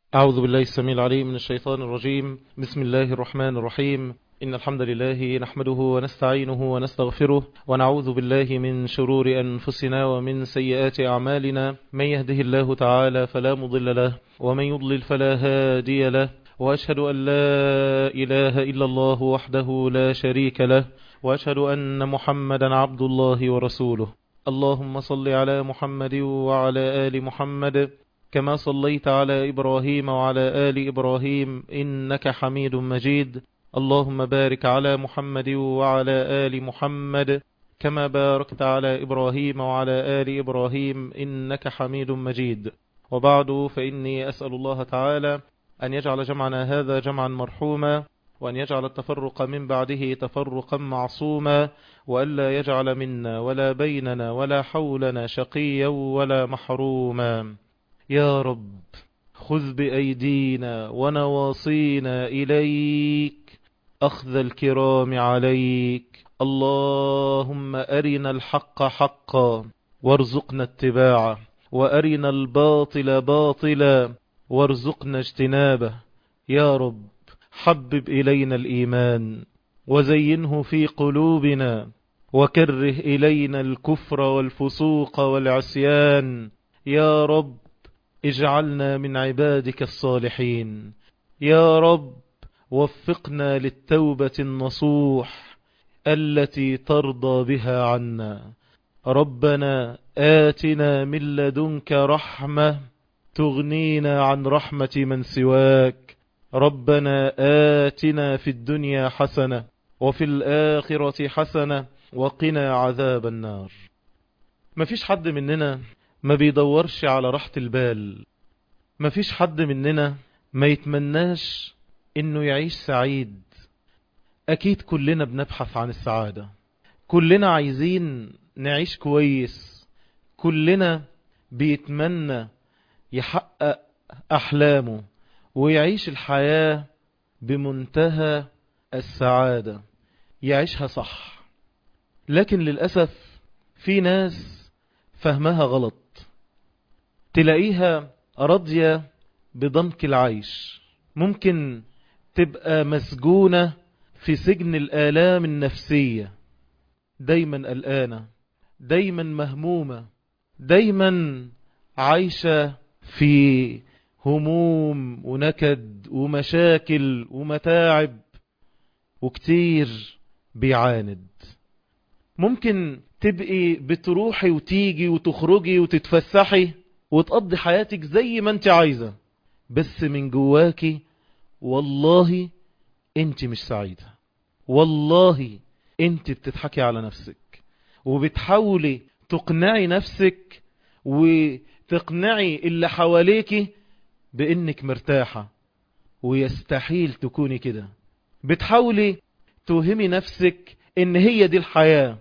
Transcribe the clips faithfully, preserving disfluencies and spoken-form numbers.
أعوذ بالله السميع العليم من الشيطان الرجيم. بسم الله الرحمن الرحيم. إن الحمد لله نحمده ونستعينه ونستغفره ونعوذ بالله من شرور أنفسنا ومن سيئات أعمالنا. من يهده الله تعالى فلا مضل له ومن يضلل فلا هادي له، وأشهد أن لا إله إلا الله وحده لا شريك له، وأشهد أن محمدا عبد الله ورسوله. اللهم صل على محمد وعلى آل محمد كما صليت على إبراهيم وعلى آل إبراهيم إنك حميد مجيد. اللهم بارك على محمد وعلى آل محمد كما باركت على إبراهيم وعلى آل إبراهيم إنك حميد مجيد. وبعد، فإني أسأل الله تعالى أن يجعل جمعنا هذا جمعا مرحوما، وأن يجعل التفرق من بعده تفرقا معصوما، وألا يجعل منا ولا بيننا ولا حولنا شقيا ولا محروما. يا رب خذ بأيدينا ونواصينا إليك أخذ الكرام عليك. اللهم أرنا الحق حقا وارزقنا اتباعه، وأرنا الباطل باطلا وارزقنا اجتنابه. يا رب حبب إلينا الإيمان وزينه في قلوبنا، وكره إلينا الكفر والفسوق والعصيان. يا رب اجعلنا من عبادك الصالحين. يا رب وفقنا للتوبة النصوح التي ترضى بها عنا. ربنا آتنا من لدنك رحمة تغنينا عن رحمة من سواك. ربنا آتنا في الدنيا حسنة وفي الآخرة حسنة وقنا عذاب النار. مفيش حد مننا ما بيدورش على راحة البال. مفيش حد مننا ما يتمناش انه يعيش سعيد. اكيد كلنا بنبحث عن السعادة، كلنا عايزين نعيش كويس، كلنا بيتمنى يحقق احلامه ويعيش الحياة بمنتهى السعادة، يعيشها صح. لكن للأسف في ناس فهمها غلط، تلاقيها راضية بضنك العيش، ممكن تبقى مسجونة في سجن الآلام النفسية، دايما قلقانة، دايما مهمومة، دايما عايشة في هموم ونكد ومشاكل ومتاعب، وكتير بيعاند. ممكن تبقي بتروحي وتيجي وتخرجي وتتفسحي وتقضي حياتك زي ما انت عايزة، بس من جواكي والله انت مش سعيدة، والله انت بتضحكي على نفسك وبتحاولي تقنعي نفسك وتقنعي اللي حواليكي بانك مرتاحة، ويستحيل تكوني كده. بتحاولي توهمي نفسك ان هي دي الحياة،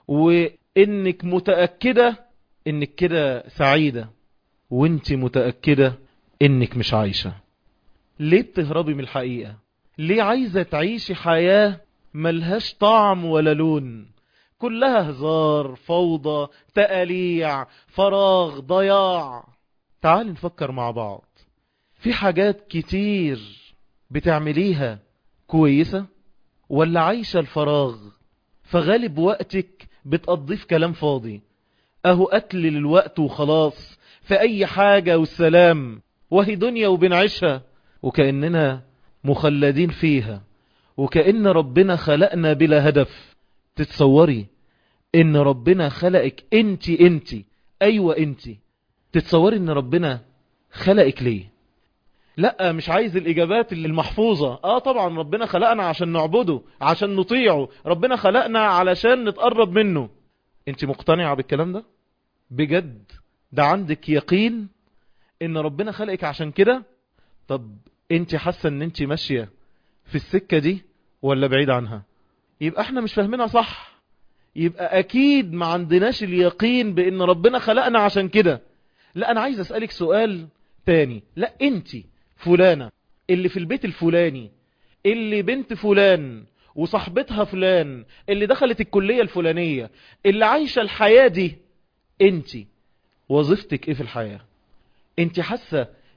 وانك متأكدة انك كده سعيدة، وانت متأكدة انك مش عايشة. ليه بتهربي من الحقيقة؟ ليه عايزة تعيشي حياة ملهاش طعم ولا لون، كلها هزار، فوضى، تقاليع، فراغ، ضياع؟ تعالي نفكر مع بعض. في حاجات كتير بتعمليها كويسة، ولا عايشة الفراغ فغالب وقتك بتقضيه في كلام فاضي، اهو قتل للوقت وخلاص، في اي حاجة والسلام، وهي دنيا وبنعيشها وكأننا مخلدين فيها، وكأن ربنا خلقنا بلا هدف. تتصوري ان ربنا خلقك انت انت ايوه انت تتصوري ان ربنا خلقك ليه؟ لا، مش عايز الاجابات اللي المحفوظة. اه طبعا ربنا خلقنا عشان نعبده، عشان نطيعه، ربنا خلقنا علشان نتقرب منه. انت مقتنعة بالكلام ده بجد؟ ده عندك يقين ان ربنا خلقك عشان كده؟ طب انت حاسة ان انت ماشية في السكة دي ولا بعيد عنها؟ يبقى احنا مش فاهمينها صح، يبقى اكيد ما عندناش اليقين بان ربنا خلقنا عشان كده. لا، انا عايز اسألك سؤال تاني. لا، انت فلانة اللي في البيت الفلاني، اللي بنت فلان وصاحبتها فلان، اللي دخلت الكلية الفلانية، اللي عايشة الحياة دي، انت وظيفتك ايه في الحياة؟ انت حاسة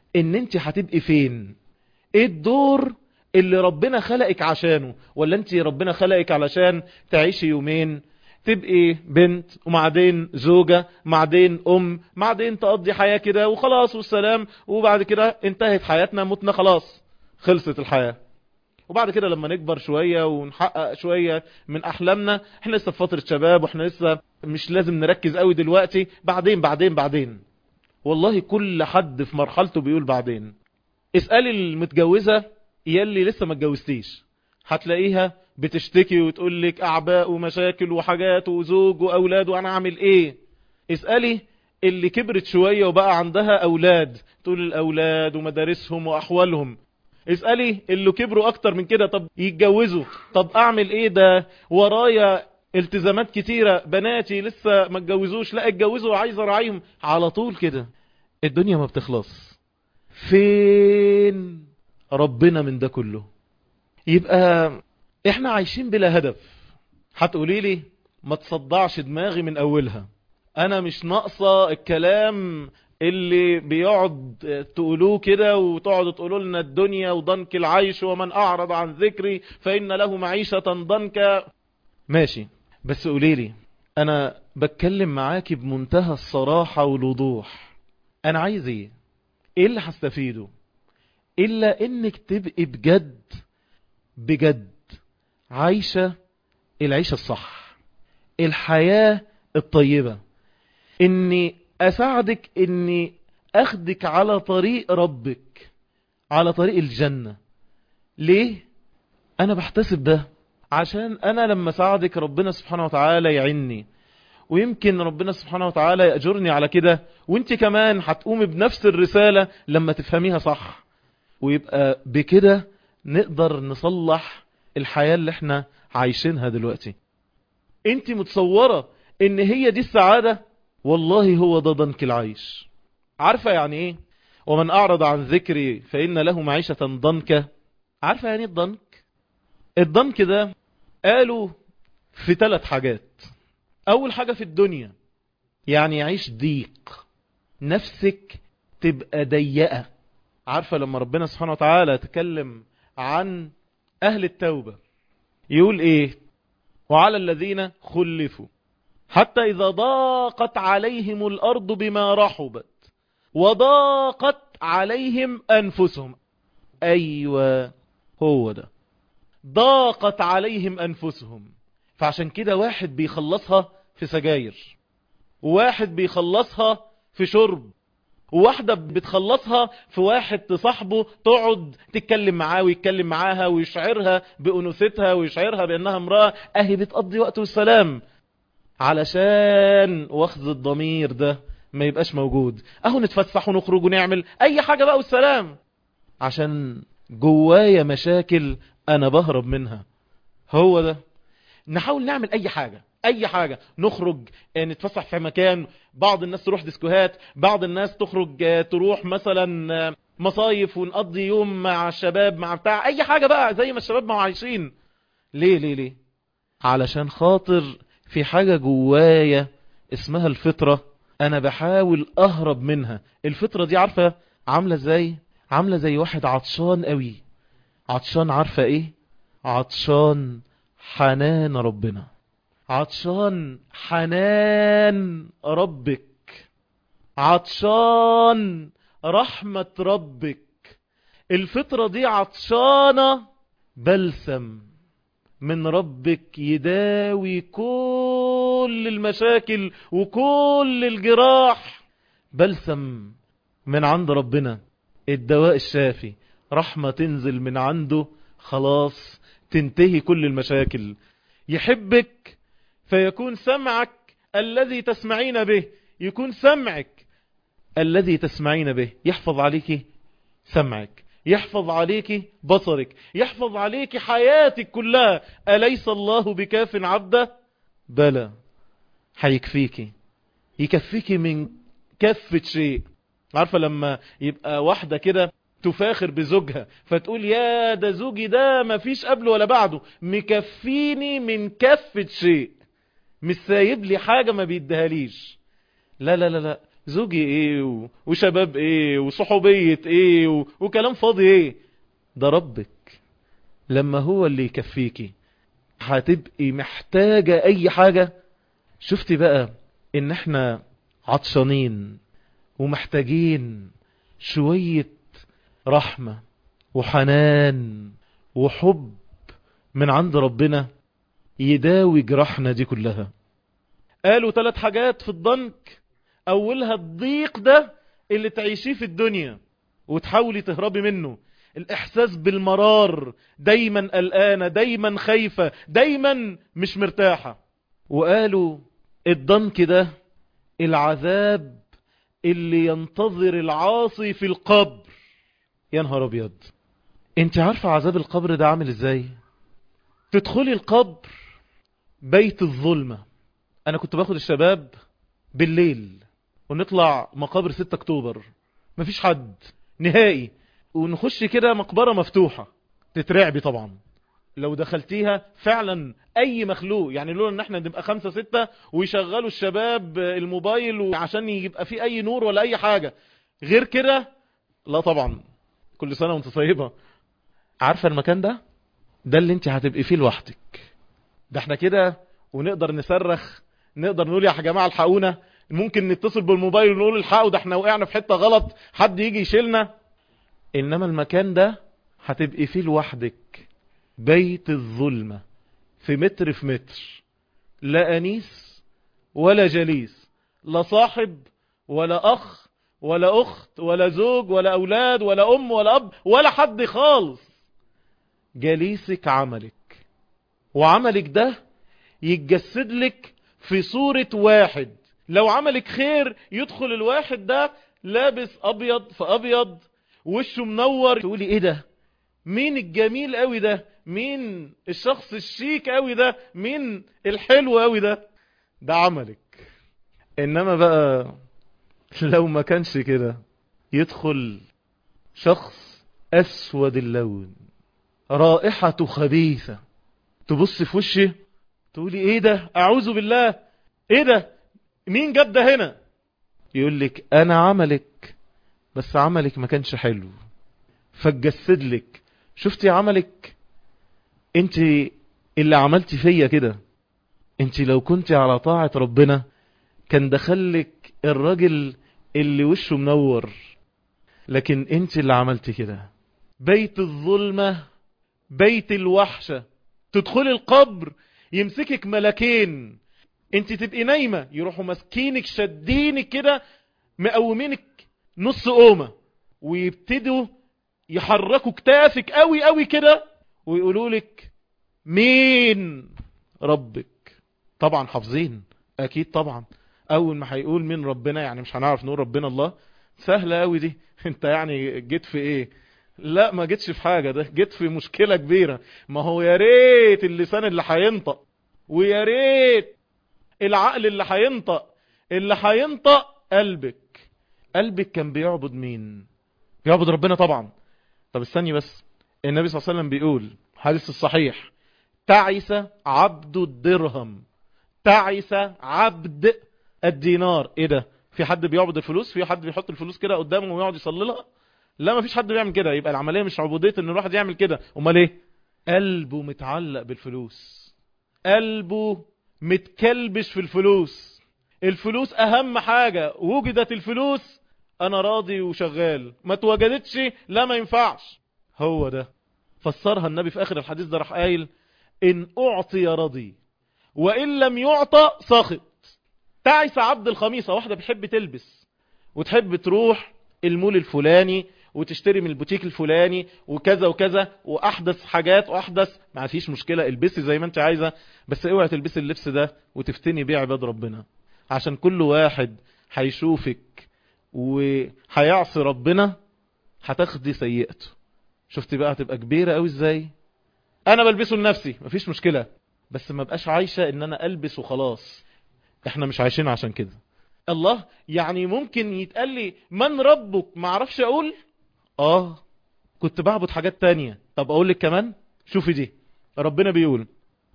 ان انت هتبقي فين، ايه الدور اللي ربنا خلقك عشانه. ولا انت ربنا خلقك علشان تعيشي يومين، تبقي بنت وبعدين زوجة بعدين ام بعدين تقضي حياة كده وخلاص والسلام، وبعد كده انتهت حياتنا متنا خلاص خلصت الحياة. وبعد كده لما نكبر شوية ونحقق شوية من احلامنا، احنا لسه في فترة شباب واحنا لسه مش لازم نركز قوي دلوقتي، بعدين بعدين بعدين. والله كل حد في مرحلته بيقول بعدين. اسألي المتجوزة يلي لسه ما اتجوزتيش، هتلاقيها بتشتكي وتقول لك اعباء ومشاكل وحاجات وزوج واولاد وانا اعمل ايه. اسألي اللي كبرت شوية وبقى عندها اولاد، تقول الاولاد ومدارسهم واحوالهم. اسألي اللي كبروا اكتر من كده، طب يتجوزوا، طب اعمل ايه، ده ورايا التزامات كتيرة، بناتي لسه ما اتجوزوش، لا اتجوزوا وعايز اراعيهم. على طول كده الدنيا ما بتخلص. فين ربنا من ده كله؟ يبقى احنا عايشين بلا هدف. هتقولي لي ما تصدعش دماغي من اولها، انا مش ناقصة الكلام اللي بيقعد تقولوه كده وتقعدوا تقولوا لنا الدنيا وضنك العيش ومن اعرض عن ذكري فان له معيشة ضنكا. ماشي، بس قولي لي، انا بتكلم معاكي بمنتهى الصراحة والوضوح، انا عايز ايه؟ ايه اللي هستفيده الا انك تبقي بجد بجد عايشة العيشة الصح، الحياة الطيبة، اني اساعدك اني اخدك على طريق ربك، على طريق الجنة. ليه انا بحتسب ده؟ عشان انا لما ساعدك ربنا سبحانه وتعالى يعني، ويمكن ربنا سبحانه وتعالى يأجرني على كده، وانت كمان هتقومي بنفس الرسالة لما تفهميها صح. ويبقى بكده نقدر نصلح الحياة اللي احنا عايشينها دلوقتي. انت متصورة ان هي دي السعادة؟ والله هو ده ضنك العيش. عارفة يعني ايه ومن اعرض عن ذكري فإن له معيشة ضنكا؟ عارفة يعني الضنك؟ الضنك ده قالوا في ثلاث حاجات. اول حاجة في الدنيا يعني يعيش ضيق، نفسك تبقى ضيقة. عارفة لما ربنا سبحانه وتعالى تكلم عن اهل التوبة يقول ايه؟ وعلى الذين خلفوا حتى اذا ضاقت عليهم الارض بما رحبت وضاقت عليهم انفسهم. ايوه هو ده، ضاقت عليهم انفسهم. فعشان كده واحد بيخلصها في سجاير، وواحد بيخلصها في شرب، وواحدة بتخلصها في واحد تصاحبه تقعد تتكلم معاه ويتكلم معاها ويشعرها بأنوثتها ويشعرها بأنها امرأة، اهي بتقضي وقت والسلام. علشان واخذ الضمير ده ما يبقاش موجود، اهو نتفسح ونخرج ونعمل اي حاجة بقى والسلام، عشان جوايا مشاكل انا بهرب منها. هو ده، نحاول نعمل اي حاجة اي حاجة، نخرج نتفسح في مكان، بعض الناس تروح ديسكوهات، بعض الناس تخرج تروح مثلا مصايف ونقضي يوم مع الشباب مع بتاع اي حاجة بقى زي ما الشباب ما عايشين. ليه ليه ليه؟ علشان خاطر في حاجة جوايا اسمها الفطرة، انا بحاول اهرب منها. الفطرة دي عارفة عاملة ازاي؟ عاملة زي واحد عطشان قوي. عطشان عارفة ايه؟ عطشان حنان ربنا، عطشان حنان ربك، عطشان رحمة ربك. الفطرة دي عطشانة بلسم من ربك يداوي كل المشاكل وكل الجراح. بلسم من عند ربنا، الدواء الشافي، رحمة تنزل من عنده خلاص تنتهي كل المشاكل. يحبك فيكون سمعك الذي تسمعين به، يكون سمعك الذي تسمعين به، يحفظ عليك سمعك، يحفظ عليك بصرك، يحفظ عليك حياتك كلها. أليس الله بكاف عبده؟ بلى، هيكفيك، يكفيك من كفة شيء. عارفة لما يبقى واحدة كده تفاخر بزوجها فتقول يا ده زوجي ده ما فيش قبله ولا بعده، مكفيني من كفة شيء، مش سايب لي حاجة ما بيديهاليش. لا لا لا لا، زوجي ايه و... وشباب ايه وصحوبية ايه و... وكلام فاضي ايه. ده ربك لما هو اللي يكفيكي هتبقي محتاجة اي حاجة. شفتي بقى ان احنا عطشانين ومحتاجين شوية رحمة وحنان وحب من عند ربنا يداوي جراحنا دي كلها. قالوا ثلاث حاجات في الضنك، اولها الضيق ده اللي تعيشيه في الدنيا وتحاولي تهربي منه، الاحساس بالمرار، دايما قلقانة، دايما خايفة، دايما مش مرتاحة. وقالوا الضنك ده العذاب اللي ينتظر العاصي في القبر. يا نهار ابيض، انت عارفة عذاب القبر ده عامل ازاي؟ تدخلي القبر بيت الظلمة. انا كنت باخد الشباب بالليل ونطلع مقابر ستة اكتوبر، مفيش حد نهائي، ونخش كده مقبرة مفتوحة، تترعبي طبعا لو دخلتيها فعلا. اي مخلوق يعني، لولا ان احنا نبقى خمسة ستة ويشغلوا الشباب الموبايل عشان يبقى فيه اي نور ولا اي حاجة غير كده، لا طبعا. كل سنة وانت طيبة. عارفة المكان ده ده اللي انت هتبقي فيه لوحدك. ده احنا كده ونقدر نصرخ، نقدر نقول يا جماعة الحقونا، ممكن نتصل بالموبايل ونقول الحقوا ده احنا وقعنا في حتة غلط، حد يجي يشيلنا. انما المكان ده هتبقي فيه لوحدك، بيت الظلمة، في متر في متر، لا أنيس ولا جليس، لا صاحب ولا أخ ولا أخت ولا زوج ولا أولاد ولا أم ولا أب ولا حد خالص. جليسك عملك، وعملك ده يتجسد لك في صورة واحد. لو عملك خير يدخل الواحد ده لابس أبيض في أبيض، وشه منور، تقولي إيه ده؟ مين الجميل قوي ده؟ مين الشخص الشيك قوي ده؟ مين الحلو قوي ده؟ ده عملك. انما بقى لو ما كانش كده، يدخل شخص اسود اللون، رائحته خبيثة، تبص في وشه تقولي ايه ده؟ اعوذ بالله، ايه ده؟ مين جاب ده هنا؟ يقول لك انا عملك، بس عملك ما كانش حلو فتجسد لك. شفتي عملك انت اللي عملتي فيا كده؟ انت لو كنت على طاعة ربنا كان دخلك الراجل اللي وشه منور، لكن انت اللي عملتي كده. بيت الظلمة، بيت الوحشة. تدخلي القبر يمسكك ملكين، انت تبقي نايمة يروحوا ماسكينك شدينك كده مقومينك نص قومة، ويبتدوا يحركوا كتافك قوي قوي كده ويقولوا لك مين؟ ربك. طبعا حافظين اكيد طبعا. اول ما هيقول مين ربنا يعني مش هنعرف نقول ربنا الله؟ سهلة قوي دي. انت يعني جيت في ايه؟ لا ما جيتش في حاجة، ده جيت في مشكلة كبيرة. ما هو يا ريت اللسان اللي هينطق، ويا ريت العقل اللي هينطق، اللي هينطق قلبك. قلبك كان بيعبد مين؟ بيعبد ربنا طبعا. طب استني بس، النبي صلى الله عليه وسلم بيقول حديث الصحيح: تعس عبد الدرهم، تعس عبد الدينار. ايه ده؟ في حد بيعبد الفلوس؟ في حد بيحط الفلوس كده قدامه ويقعد يصلي لها؟ لا، ما فيش حد بيعمل كده. يبقى العملية مش عبودية ان الواحد يعمل كده. امال ايه؟ قلبه متعلق بالفلوس، قلبه متكلبش في الفلوس. الفلوس اهم حاجة. وجدت الفلوس انا راضي وشغال، ما توجدتش لا ما ينفعش. هو ده فسرها النبي في اخر الحديث ده، راح قايل: ان اعطي رضي وان لم يعطى سخط. تعس عبد الخميصة. واحدة بتحب تلبس وتحب تروح المول الفلاني وتشتري من البوتيك الفلاني وكذا وكذا واحدث حاجات واحدث، ما فيش مشكلة، البسي زي ما انت عايزة، بس اوعي تلبسي اللبس ده وتفتني بيه عباد ربنا، عشان كل واحد هيشوفك وهيعصي ربنا هتاخدي سيئته. شفتي بقى هتبقى كبيرة قوي ازاي؟ انا بلبسه لنفسي مفيش مشكلة، بس ما بقاش عايشة ان انا البس وخلاص. احنا مش عايشين عشان كده. الله يعني ممكن يتقال لي من ربك ما اعرفش اقول اه كنت بعبد حاجات تانية. طب اقول لك كمان، شوفي دي، ربنا بيقول: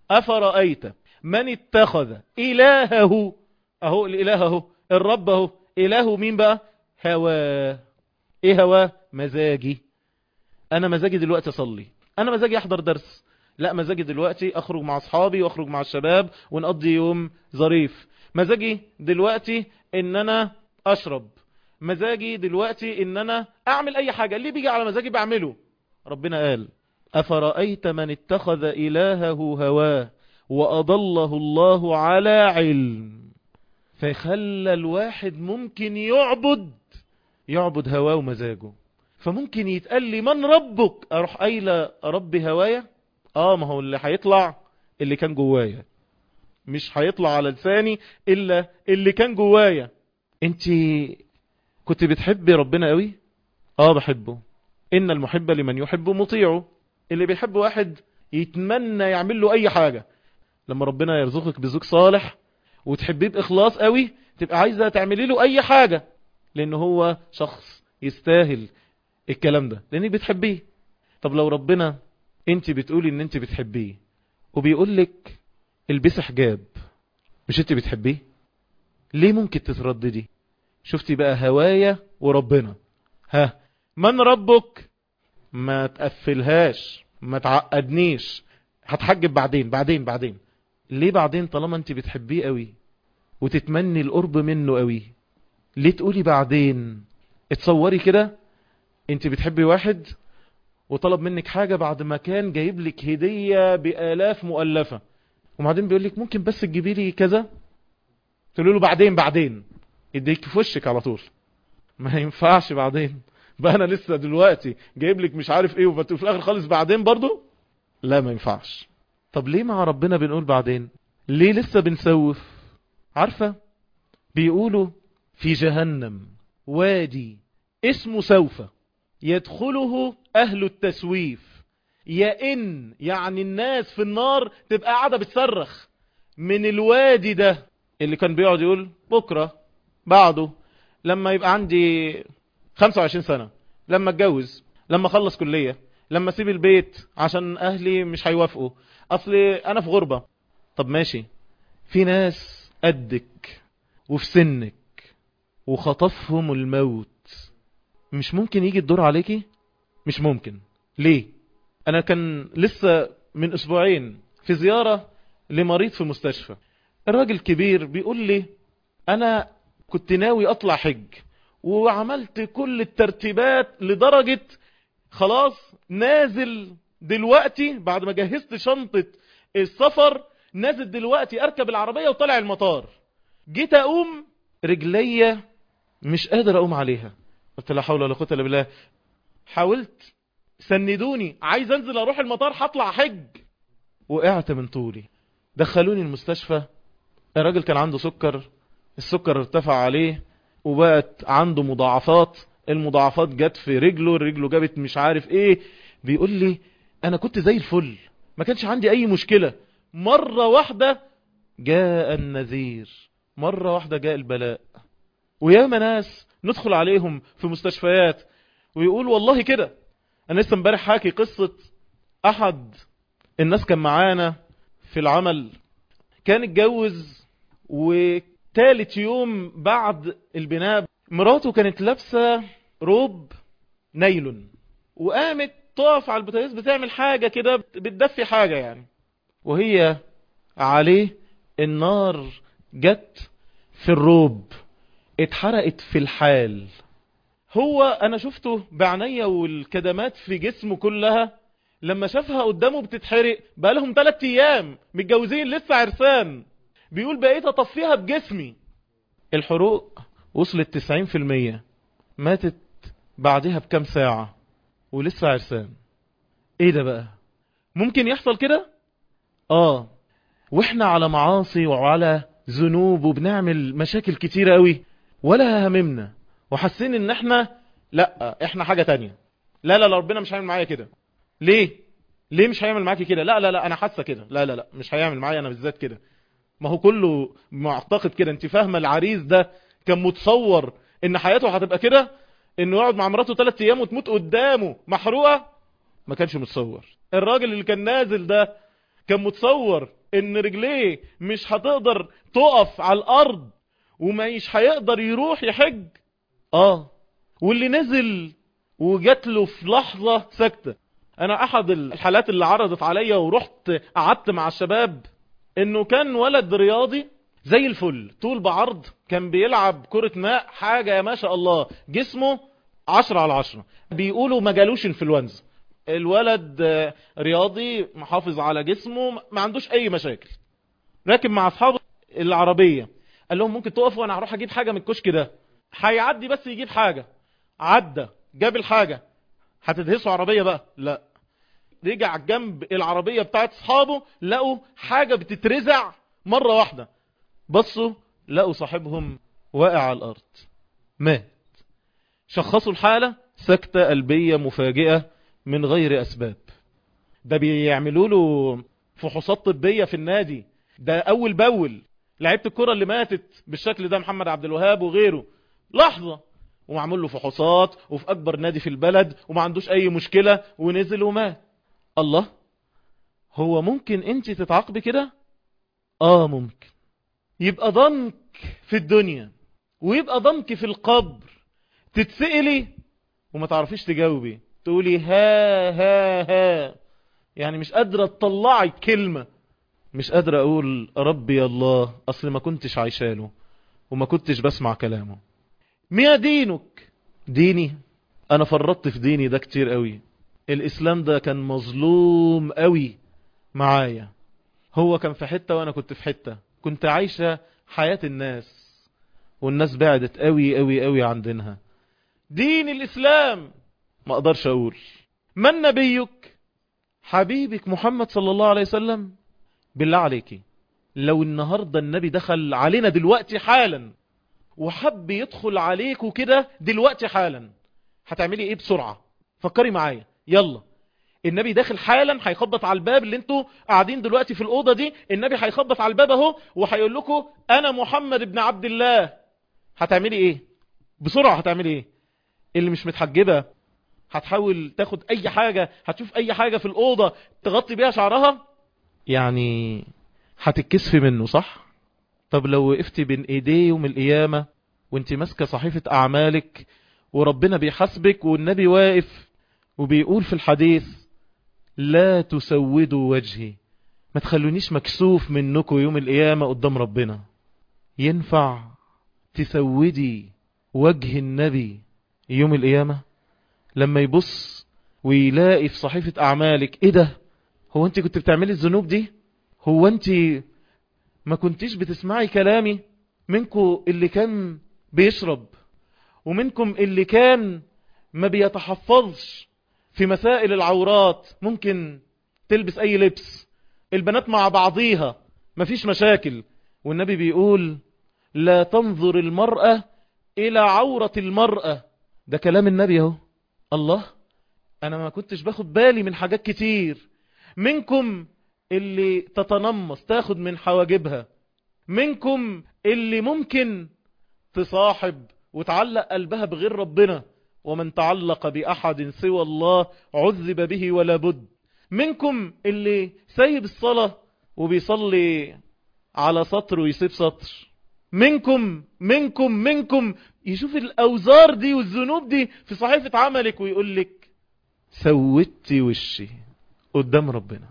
افرأيت من اتخذ الهه، اهو الاله اهو، الرب اهو، إلهه مين بقى؟ هواه. ايه هواه؟ مزاجي. انا مزاجي دلوقتي اصلي، انا مزاجي احضر درس، لا مزاجي دلوقتي اخرج مع اصحابي واخرج مع الشباب ونقضي يوم ظريف، مزاجي دلوقتي ان انا اشرب، مزاجي دلوقتي ان انا اعمل اي حاجة، اللي بيجي على مزاجي بعمله. ربنا قال افرأيت من اتخذ الهه هواه واضله الله على علم. فخلى الواحد ممكن يعبد يعبد هواه ومزاجه. فممكن يتقال لي من ربك، اروح قايله ربي هوايا. اه ما هو اللي هيطلع اللي كان جوايا، مش هيطلع على لساني الا اللي كان جوايا. انت كنت بتحبي ربنا قوي؟ اه بحبه. ان المحب لمن يحب مطيعه. اللي بيحب واحد يتمنى يعمل له اي حاجة. لما ربنا يرزقك بزوج صالح وتحبيه باخلاص قوي، تبقى عايزة تعملي له اي حاجة، لان هو شخص يستاهل الكلام ده، لانك بتحبيه. طب لو ربنا انت بتقولي ان انت بتحبيه وبيقول لك البسي حجاب، مش انت بتحبيه؟ ليه ممكن تترددي؟ شفتي بقى هوايا وربنا. ها من ربك؟ ما تقفلهاش، ما تعقدنيش، هتحجب بعدين بعدين بعدين. ليه بعدين طالما انت بتحبيه قوي وتتمني القرب منه قوي؟ ليه تقولي بعدين؟ اتصوري كده انت بتحبي واحد وطلب منك حاجة بعد ما كان جايب لك هدية بآلاف مؤلفة، وبعدين بيقول لك ممكن بس تجيبي لي كذا، تقول له بعدين بعدين، يديك في وشك على طول. ما ينفعش بعدين بقى، انا لسه دلوقتي جايب لك مش عارف ايه وفي الاخر خالص بعدين برضو. لا ما ينفعش. طب ليه مع ربنا بنقول بعدين؟ ليه لسه بنسوف؟ عارفة بيقولوا في جهنم وادي اسمه سوف يدخله اهل التسويف، يا ان يعني الناس في النار تبقى قاعدة بتصرخ من الوادي ده. اللي كان بيقعد يقول بكرة بعده لما يبقى عندي خمسة وعشرين سنة، لما اتجوز، لما اخلص كلية، لما اسيب البيت عشان اهلي مش هيوافقوا، اصلي انا في غربة. طب ماشي، في ناس قدك وفي سنك وخطفهم الموت، مش ممكن يجي الدور عليكي؟ مش ممكن. ليه؟ انا كان لسه من اسبوعين في زيارة لمريض في مستشفى، الراجل كبير بيقول لي انا كنت ناوي اطلع حج وعملت كل الترتيبات لدرجة خلاص نازل دلوقتي بعد ما جهزت شنطة السفر، نازل دلوقتي اركب العربية وطلع المطار، جيت اقوم رجلية مش قادر اقوم عليها. قلت لا حول ولا قوة الا بالله، حاولت سندوني، عايز انزل اروح المطار هطلع حج، وقعت من طولي. دخلوني المستشفى، الراجل كان عنده سكر، السكر ارتفع عليه وبقت عنده مضاعفات، المضاعفات جت في رجله، رجله جابت مش عارف ايه. بيقول لي انا كنت زي الفل، ما كانش عندي اي مشكلة، مرة واحدة جاء النذير، مرة واحدة جاء البلاء. وياما ناس ندخل عليهم في مستشفيات ويقول والله كده. انا لسه امبارح حاكي قصة احد الناس كان معانا في العمل، كان اتجوز وثالث يوم بعد البناء مراته كانت لابسة روب نايلون، وقامت تقف على البوتاجاز بتعمل حاجة كده، بتدفي حاجة يعني، وهي عليه النار جت في الروب، اتحرقت في الحال. هو انا شفته بعناية والكدمات في جسمه كلها، لما شافها قدامه بتتحرق بقالهم ثلاث ايام متجوزين لسه عرسان، بيقول بقيت اطفيها بجسمي. الحروق وصلت تسعين في المية، ماتت بعدها بكام ساعة ولسه عرسان. ايه ده بقى؟ ممكن يحصل كده؟ اه، واحنا على معاصي وعلى ذنوب وبنعمل مشاكل كتيرة قوي ولا هممنا، وحاسين ان احنا لا احنا حاجة تانية. لا لا لا ربنا مش هيعمل معايا كده. ليه؟ ليه مش هيعمل معاكي كده؟ لا لا لا انا حاسة كده، لا لا لا مش هيعمل معايا انا بالذات كده. ما هو كله معتقد كده. انت فاهمة العريس ده كان متصور ان حياته هتبقى كده، انه يقعد مع مراته ثلاث ايام وتموت قدامه محروقة؟ ما كانش متصور. الراجل اللي كان نازل ده كان متصور ان رجليه مش هتقدر تقف على الارض ومش هيقدر يروح يحج. اه واللي نزل وجات له في لحظة سكتة. انا احد الحالات اللي عرضت عليا ورحت قعدت مع الشباب، انه كان ولد رياضي زي الفل طول بعرض، كان بيلعب كرة ماء حاجة ما شاء الله، جسمه عشرة على عشرة، بيقولوا ما جالوش انفلونزا. الولد رياضي محافظ على جسمه ما عندوش اي مشاكل. راكب مع اصحابه العربية، قال لهم ممكن تقفوا وانا هروح اجيب حاجة من الكشك ده. هيعدي بس يجيب حاجة، عدى جاب الحاجة، هتدهسوا عربية بقى؟ لا. رجع جنب العربية بتاعت اصحابه، لقوا حاجة بتترزع مرة واحدة، بصوا لقوا صاحبهم واقع على الارض مات. شخصوا الحالة سكتة قلبية مفاجئة من غير اسباب. ده بيعملوا له فحوصات طبية في النادي، ده اول باول. لعيبه الكرة اللي ماتت بالشكل ده محمد عبد الوهاب وغيره، لحظة ومعمول له فحوصات وفي اكبر نادي في البلد وما عندوش اي مشكلة ونزل ومات. الله، هو ممكن انت تتعاقبي كده؟ اه ممكن. يبقى ضنك في الدنيا ويبقى ضنك في القبر، تتسئلي وما تعرفيش تجاوبي، تقولي ها ها ها، يعني مش قادرة تطلعي كلمة، مش قادرة اقول ربي الله اصل ما كنتش عايشاله وما كنتش بسمع كلامه. ما دينك؟ ديني؟ انا فرطت في ديني ده كتير قوي. الاسلام ده كان مظلوم قوي معايا، هو كان في حتة وانا كنت في حتة، كنت عايشة حياة الناس والناس بعدت قوي قوي قوي عن دينها. دين الاسلام ما اقدرش اقول. من نبيك؟ حبيبك محمد صلى الله عليه وسلم. بالله عليكي لو النهاردة النبي دخل علينا دلوقتي حالا وحب يدخل عليكوا كده دلوقتي حالا، هتعملي ايه بسرعة؟ فكري معايا يلا. النبي داخل حالا هيخبط على الباب اللي انتوا قاعدين دلوقتي في الأوضة دي، النبي هيخبط على الباب اهو وهيقول لكم انا محمد ابن عبد الله. هتعملي ايه بسرعة؟ هتعملي ايه؟ اللي مش متحجبة هتحاول تاخد اي حاجة، هتشوف اي حاجة في الأوضة تغطي بيها شعرها، يعني هتتكسفي منه صح؟ طب لو وقفتي بين ايديه يوم القيامة وانت ماسكة صحيفة اعمالك وربنا بيحاسبك والنبي واقف وبيقول في الحديث لا تسودوا وجهي، ما تخلونيش مكسوف منكم يوم القيامة قدام ربنا. ينفع تسودي وجه النبي يوم القيامة لما يبص ويلاقي في صحيفة اعمالك ايه ده؟ هو انت كنت بتعملي الذنوب دي؟ هو انت ما كنتيش بتسمعي كلامي؟ منكم اللي كان بيشرب ومنكم اللي كان ما بيتحفظش في مسائل العورات، ممكن تلبس اي لبس، البنات مع بعضيها مفيش مشاكل، والنبي بيقول لا تنظر المرأة الى عورة المرأة. ده كلام النبي اهو. الله، انا ما كنتش باخد بالي من حاجات كتير. منكم اللي تتنمص تاخد من حواجبها، منكم اللي ممكن تصاحب وتعلق قلبها بغير ربنا، ومن تعلق بأحد سوى الله عذب به ولا بد. منكم اللي سايب الصلاة وبيصلي على سطر ويسيب سطر. منكم منكم منكم يشوف الأوزار دي والذنوب دي في صحيفة عملك ويقول لك سوتي وشي قدام ربنا.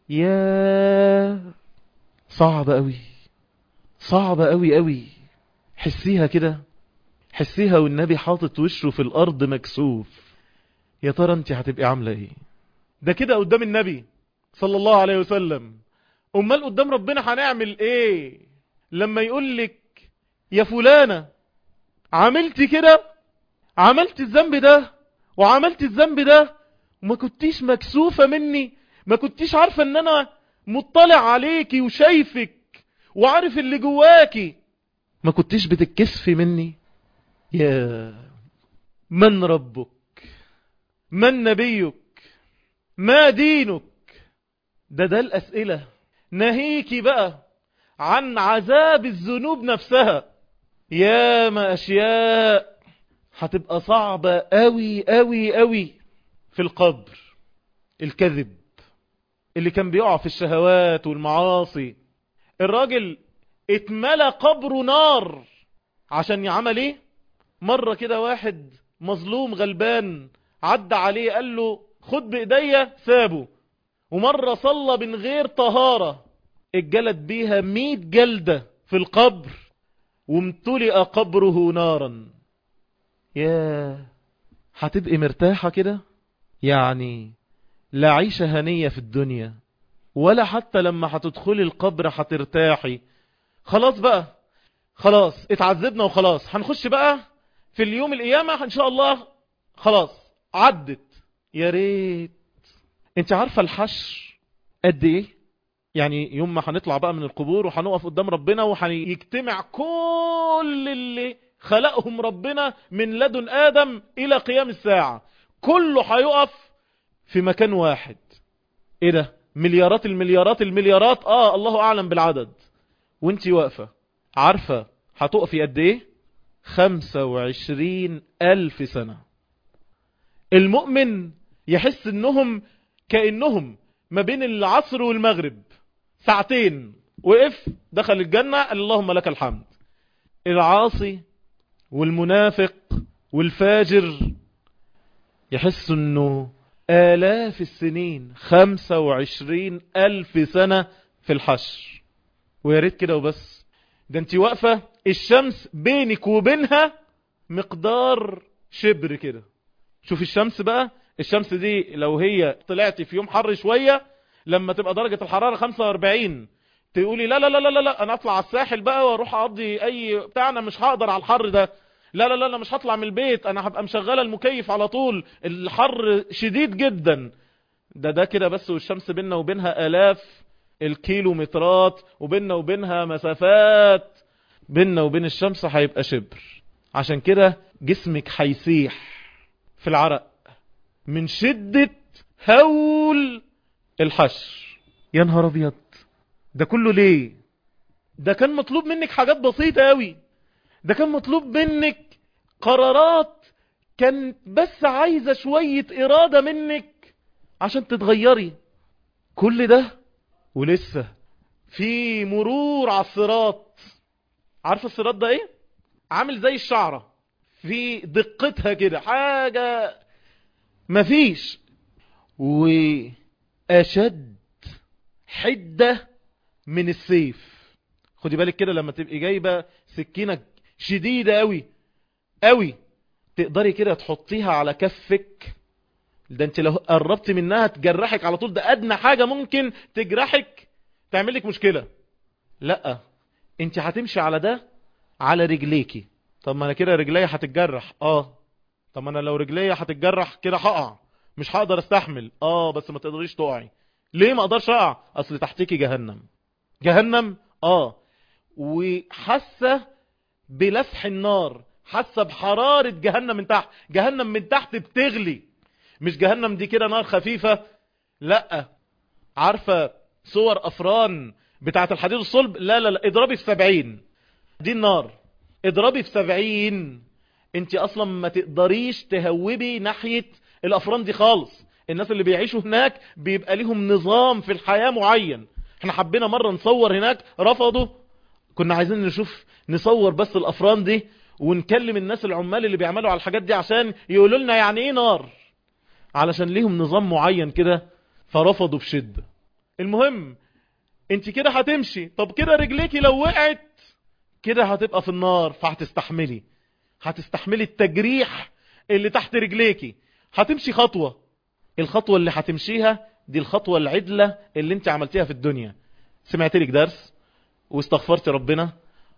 يا صعب قوي، صعب قوي قوي. حسيها كده، حسيها والنبي حاطط وشه في الارض مكسوف. يا ترى انت هتبقي عامله ايه؟ ده كده قدام النبي صلى الله عليه وسلم. امال قدام ربنا هنعمل ايه لما يقول لك يا فلانه عملت كده، عملت الذنب ده وعملت الذنب ده وما كنتيش مكسوفه مني، ما كنتيش عارفه ان انا مطلع عليكي وشايفك وعارف اللي جواكي، ما كنتيش بتتكسفي مني؟ يا من ربك؟ من نبيك؟ ما دينك؟ ده ده الأسئلة. ناهيكي بقى عن عذاب الذنوب نفسها. يا ما أشياء هتبقى صعبة قوي قوي قوي في القبر. الكذب اللي كان بيقع في الشهوات والمعاصي، الراجل اتملى قبره نار عشان يعمل ايه؟ مرة كده واحد مظلوم غلبان عدى عليه قال له خد بإيديا، سابه. ومرة صلى من غير طهارة اتجلد بيها مئة جلدة في القبر وامتلئ قبره نارا. يا هتبقي مرتاحة كده؟ يعني لا عيشة هنية في الدنيا، ولا حتى لما هتدخلي القبر هترتاحي. خلاص بقى، خلاص اتعذبنا وخلاص، هنخش بقى في اليوم القيامة ان شاء الله، خلاص عدت. يا ريت. انت عارفة الحشر قد ايه؟ يعني يوم ما هنطلع بقى من القبور وهنقف قدام ربنا وهيجتمع كل اللي خلقهم ربنا من لدن آدم إلى قيام الساعة، كله هيقف في مكان واحد. ايه ده؟ مليارات المليارات المليارات، اه الله أعلم بالعدد. وانتي واقفة عارفة هتقفي قد ايه؟ خمسة وعشرين ألف سنة. المؤمن يحس انهم كأنهم ما بين العصر والمغرب ساعتين، وقف دخل الجنة اللهم لك الحمد. العاصي والمنافق والفاجر يحس انه آلاف السنين، خمسة وعشرين ألف سنة في الحشر. ويا ريت كده وبس، ده انت واقفة الشمس بينك وبينها مقدار شبر كده. شوف الشمس بقى، الشمس دي لو هي طلعتي في يوم حر شوية لما تبقى درجة الحرارة خمسة وأربعين تقولي لا لا لا لا لا انا اطلع على الساحل بقى واروح اقضي اي بتاع، انا مش هقدر على الحر ده. لا لا لا انا مش هطلع من البيت، انا هبقى مشغله المكيف على طول، الحر شديد جدا. ده ده كده بس، والشمس بيننا وبينها الاف الكيلومترات، وبيننا وبينها مسافات. بيننا وبين الشمس هيبقى شبر. عشان كده جسمك هيسيح في العرق من شدة هول الحشر. يا نهار ابيض، ده كله ليه؟ ده كان مطلوب منك حاجات بسيطة قوي، ده كان مطلوب منك قرارات كانت بس عايزة شوية إرادة منك عشان تتغيري. كل ده ولسه في مرور على الصراط. عارف الصراط ده ايه؟ عامل زي الشعرة في دقتها كده، حاجة مفيش. وأشد حدة من السيف. خدي بالك كده لما تبقي جايبة سكينة شديدة قوي قوي، تقدري كده تحطيها على كفك، ده انت لو قربت منها تجرحك على طول، ده ادنى حاجة ممكن تجرحك تعملك مشكلة. لا، انت هتمشي على ده على رجليكي. طب ما انا كده رجلي هتتجرح، اه. طب ما انا لو رجلي هتتجرح كده هقع، مش هقدر استحمل، اه. بس ما تقدريش تقعي. ليه ما اقدرش اقع؟ اصل تحتيكي جهنم. جهنم، اه. وحاسه بلسح النار، حاسه بحراره جهنم من تحت. جهنم من تحت بتغلي، مش جهنم دي كده نار خفيفه، لا. عارفه صور افران بتاعه الحديد الصلب؟ لا لا لا، اضربي في سبعين دي النار، اضربي في سبعين. انت اصلا ما تقدريش تهوبي ناحيه الافران دي خالص. الناس اللي بيعيشوا هناك بيبقى ليهم نظام في الحياه معين. احنا حبينا مره نصور هناك، رفضوا. كنا عايزين نشوف نصور بس الافران دي ونكلم الناس العمال اللي بيعملوا على الحاجات دي عشان يقولوا لنا يعني ايه نار، علشان ليهم نظام معين كده، فرفضوا بشدة. المهم انت كده هتمشي، طب كده رجليكي لو وقعت كده هتبقى في النار، فهتستحملي، هتستحملي التجريح اللي تحت رجليكي. هتمشي خطوة، الخطوة اللي هتمشيها دي الخطوة العدلة اللي انت عملتيها في الدنيا. سمعت لك درس واستغفرت ربنا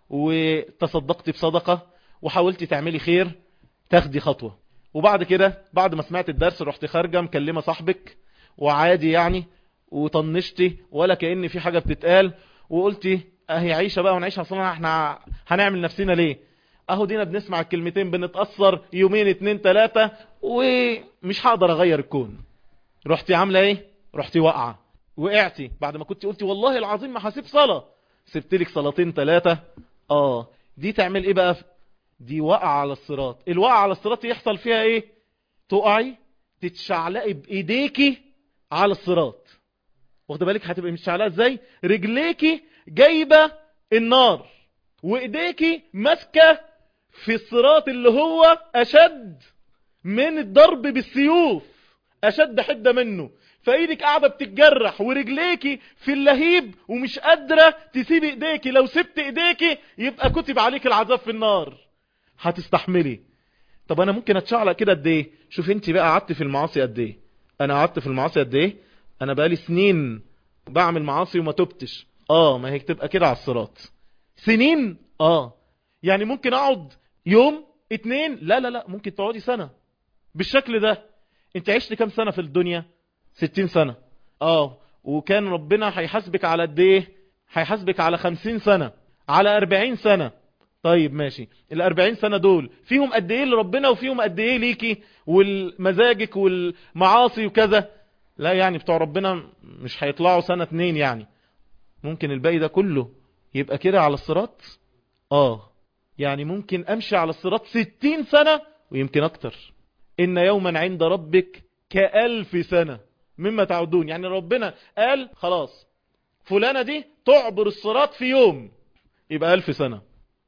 وتصدقت بصدقة وحاولت تعملي خير، تاخدي خطوة. وبعد كده بعد ما سمعت الدرس رحت خارجة مكلمة صاحبك وعادي يعني، وطنشتي ولا كأن في حاجة بتتقال، وقلتي اهي عيشة بقى ونعيشها، اصلا احنا هنعمل نفسنا ليه؟ اهو دينا بنسمع الكلمتين بنتأثر يومين اتنين تلاتة ومش هقدر اغير الكون. رحتي عاملة ايه؟ رحتي واقعة، وقعتي بعد ما كنت قلتي والله العظيم ما هسيب صلاة، سبتلك صلاتين تلاتة. اه دي تعمل ايه بقى؟ دي وقع على الصراط. الوقع على الصراط يحصل فيها ايه؟ تقعي تتشعلقي بايديكي على الصراط. واخد بالك هتبقى متشعلقه ازاي؟ رجليكي جايبه النار وايديكي ماسكه في الصراط اللي هو أشد من الضرب بالسيوف، أشد حدة منه، فايدك قاعدة بتتجرح ورجليكي في اللهيب ومش قادرة تسيب ايديكي، لو سبت ايديكي يبقى كتب عليك العذاب في النار. هتستحملي؟ طب انا ممكن اتشعلق كده قد ايه؟ شوف انت بقى قعدت في المعاصي قد ايه. انا قعدت في المعاصي قد ايه؟ انا بقالي سنين بعمل معاصي وما تبتش. اه ما هيك تبقى كده على الصراط. سنين؟ اه يعني ممكن اقعد يوم اتنين؟ لا لا لا، ممكن تقعدي سنة بالشكل ده. انت عشت كام سنة في الدنيا؟ ستين سنة. اه وكان ربنا هيحاسبك على قد ايه؟ هيحاسبك على خمسين سنة، على اربعين سنة. طيب ماشي، الاربعين سنة دول فيهم قد ايه لربنا وفيهم قد ايه ليكي والمزاجك والمعاصي وكذا؟ لا يعني بتوع ربنا مش هيطلعوا سنة اتنين يعني. ممكن الباقي ده كله يبقى كده على الصراط. اه يعني ممكن امشي على الصراط ستين سنة ويمكن اكتر. ان يوما عند ربك كألف سنة مما تعودون. يعني ربنا قال خلاص فلانة دي تعبر الصراط في يوم، يبقى ألف سنة.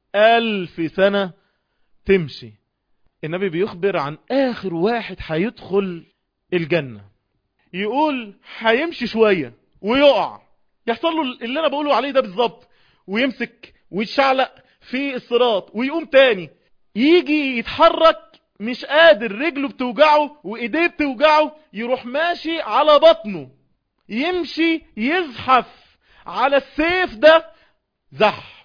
ألف سنة تمشي. النبي بيخبر عن آخر واحد هيدخل الجنة، يقول هيمشي شوية ويقع، يحصل له اللي أنا بقوله عليه ده بالظبط، ويمسك ويتشعلق في الصراط ويقوم تاني، يجي يتحرك مش قادر، رجله بتوجعه وايديه بتوجعه، يروح ماشي على بطنه، يمشي يزحف على السيف ده، زحف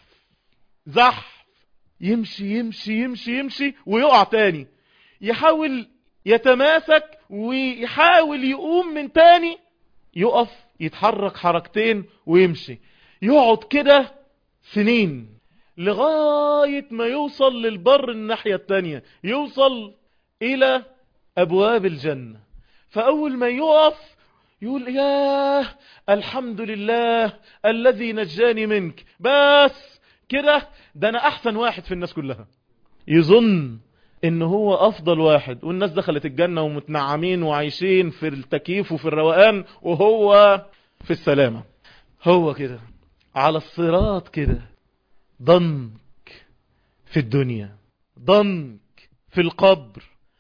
زحف، يمشي يمشي يمشي يمشي ويقع تاني، يحاول يتماسك ويحاول يقوم من تاني، يقف يتحرك حركتين ويمشي، يقعد كده سنين لغاية ما يوصل للبر الناحية التانية، يوصل إلى أبواب الجنة. فأول ما يقف يقول ياه الحمد لله الذي نجاني منك، بس كده ده أنا أحسن واحد في الناس كلها. يظن إن هو أفضل واحد، والناس دخلت الجنة ومتنعمين وعايشين في التكييف وفي الروقان، وهو في السلامة. هو كده على الصراط كده، ضنك في الدنيا، ضنك في القبر،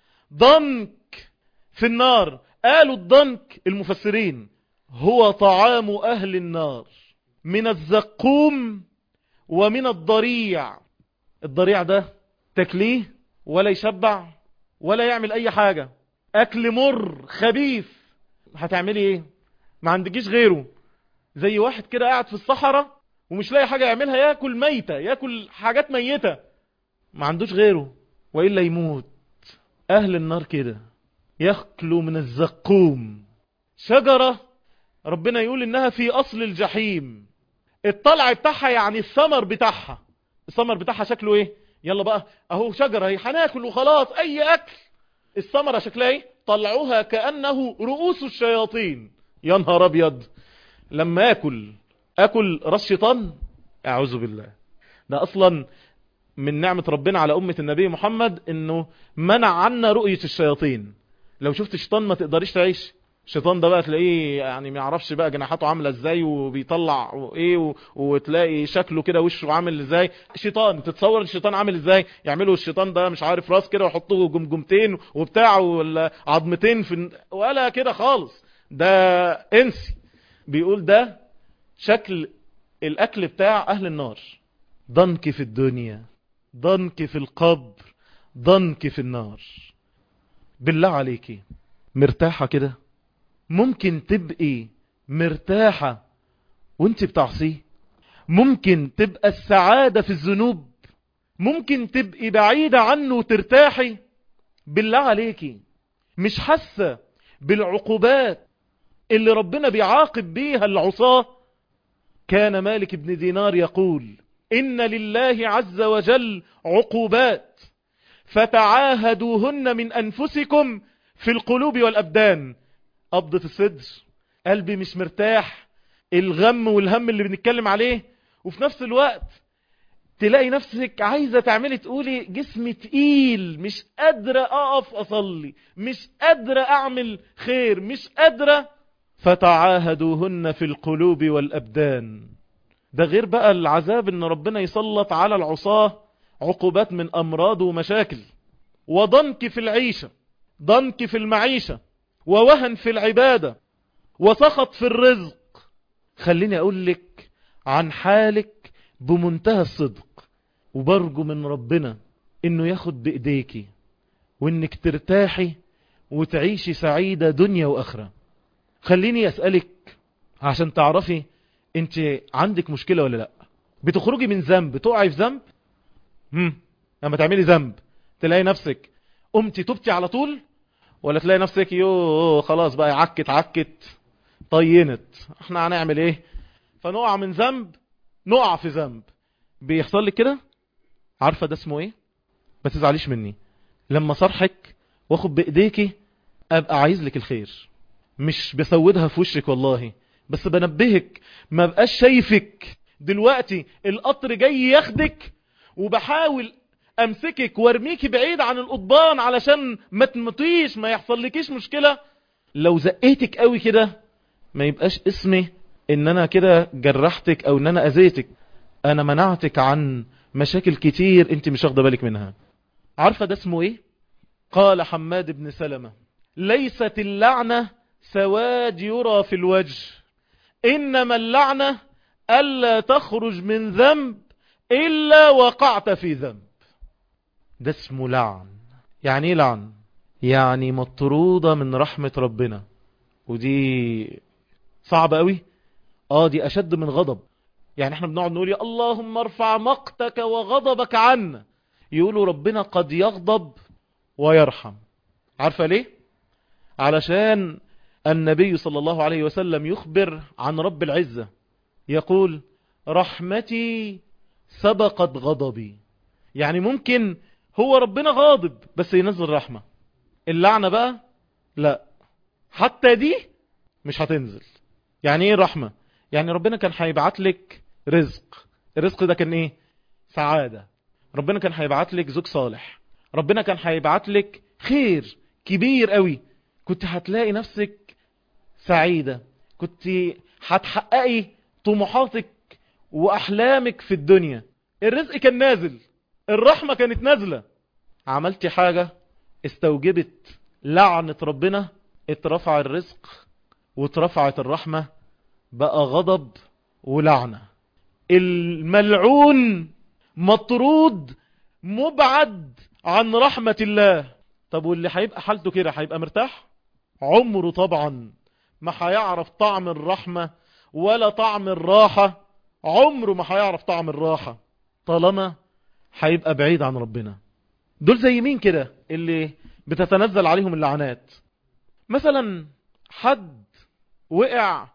ضنك في النار. قالوا الضنك المفسرين هو طعام أهل النار من الزقوم ومن الضريع. الضريع ده تاكليه ولا يشبع ولا يعمل أي حاجة، أكل مر خبيث، هتعملي إيه؟ ما عندكيش غيره. زي واحد كده قاعد في الصحراء ومش لاقي حاجة يعملها، ياكل ميتة، ياكل حاجات ميتة، ما عندوش غيره وإلا يموت. أهل النار كده يأكلوا من الزقوم، شجرة ربنا يقول إنها في أصل الجحيم. الطلع بتاعها يعني الثمر بتاعها، الثمر بتاعها شكله إيه؟ يلا بقى أهو شجرة هي هناكل وخلاص، أي أكل. الثمرة شكلها إيه؟ طلعوها كأنه رؤوس الشياطين. يا نهار أبيض، لما أكل أكل راس شيطان، أعوذ بالله. ده أصلا من نعمة ربنا على أمة النبي محمد إنه منع عنا رؤية الشياطين. لو شفت الشيطان ما تقدريش تعيش. الشيطان ده بقى تلاقيه يعني ما يعرفش بقى جناحاته عاملة ازاي وبيطلع ايه و... وتلاقي شكله كده وشه عامل ازاي. شيطان، تتصور الشيطان عامل ازاي؟ يعملوا الشيطان ده مش عارف راس كده ويحطوه جمجمتين وبتاع ولا عظمتين في، ولا كده خالص، ده انسي. بيقول ده شكل الاكل بتاع اهل النار. ضنك في الدنيا، ضنك في القبر، ضنك في النار. بالله عليكي مرتاحة كده؟ ممكن تبقي مرتاحة وانت بتعصيه؟ ممكن تبقى السعادة في الذنوب؟ ممكن تبقي بعيدة عنه وترتاحي؟ بالله عليكي مش حاسة بالعقوبات اللي ربنا بيعاقب بيها العصاة؟ كان مالك بن دينار يقول إن لله عز وجل عقوبات فتعاهدوهن من أنفسكم في القلوب والأبدان. قبضة الصدر، قلبي مش مرتاح، الغم والهم اللي بنتكلم عليه، وفي نفس الوقت تلاقي نفسك عايزة تعملي تقولي جسمي تقيل، مش قادرة أقف أصلي، مش قادرة أعمل خير، مش قادرة. فتعاهدوهن في القلوب والأبدان. ده غير بقى العذاب ان ربنا يسلط على العصاة عقوبات من أمراض ومشاكل، وضنك في العيشة، ضنك في المعيشة، ووهن في العبادة، وسخط في الرزق. خليني أقول لك عن حالك بمنتهى الصدق، وبرجو من ربنا إنه ياخد بإيديكي وإنك ترتاحي وتعيشي سعيدة دنيا وآخرة. خليني أسألك عشان تعرفي انت عندك مشكلة ولا لا. بتخرجي من ذنب، تقعي في ذنب، هم لما تعملي ذنب تلاقي نفسك قمتي تبتي على طول، ولا تلاقي نفسك يو خلاص بقى عكت عكت طينت، احنا هنعمل ايه، فنقع من ذنب نقع في ذنب. بيحصل لك كده؟ عارفة ده اسمه ايه؟ ما تزعليش مني لما صرحك واخد بايديكي ابقى عايز لك الخير، مش بسودها في وشك والله، بس بنبهك ما بقاش شايفك دلوقتي القطر جاي ياخدك وبحاول امسكك وارميكي بعيد عن القضبان علشان ما تمطيش، ما يحصل لكيش مشكلة. لو زقيتك قوي كده ما يبقاش اسمي ان انا كده جرحتك او ان انا اذيتك، انا منعتك عن مشاكل كتير انت مش واخده بالك منها. عارفة ده اسمه ايه؟ قال حماد بن سلمة: ليست اللعنة سواد يرى في الوجه، انما اللعنة الا تخرج من ذنب الا وقعت في ذنب. ده اسمه لعن. يعني ايه لعن؟ يعني مطرودة من رحمة ربنا، ودي صعبة قوي. اه دي اشد من غضب. يعني احنا بنقعد نقول يا اللهم ارفع مقتك وغضبك عنا، يقولوا ربنا قد يغضب ويرحم. عارفة ليه؟ علشان النبي صلى الله عليه وسلم يخبر عن رب العزة يقول: رحمتي سبقت غضبي. يعني ممكن هو ربنا غاضب بس ينزل رحمة. اللعنة بقى لا، حتى دي مش هتنزل. يعني ايه الرحمة؟ يعني ربنا كان هيبعت لك رزق، الرزق ده كان ايه؟ سعادة. ربنا كان هيبعت لك زوج صالح، ربنا كان هيبعت لك خير كبير قوي، كنت هتلاقي نفسك سعيدة، كنت هتحققي طموحاتك واحلامك في الدنيا. الرزق كان نازل، الرحمة كانت نازلة. عملتي حاجة استوجبت لعنة ربنا، اترفع الرزق واترفعت الرحمة، بقى غضب ولعنة. الملعون مطرود مبعد عن رحمة الله. طب واللي هيبقى حالته كده هيبقى مرتاح؟ عمره طبعا ما هيعرف طعم الرحمة ولا طعم الراحة، عمره ما هيعرف طعم الراحة طالما هيبقى بعيد عن ربنا. دول زي مين كده اللي بتتنزل عليهم اللعنات؟ مثلا حد وقع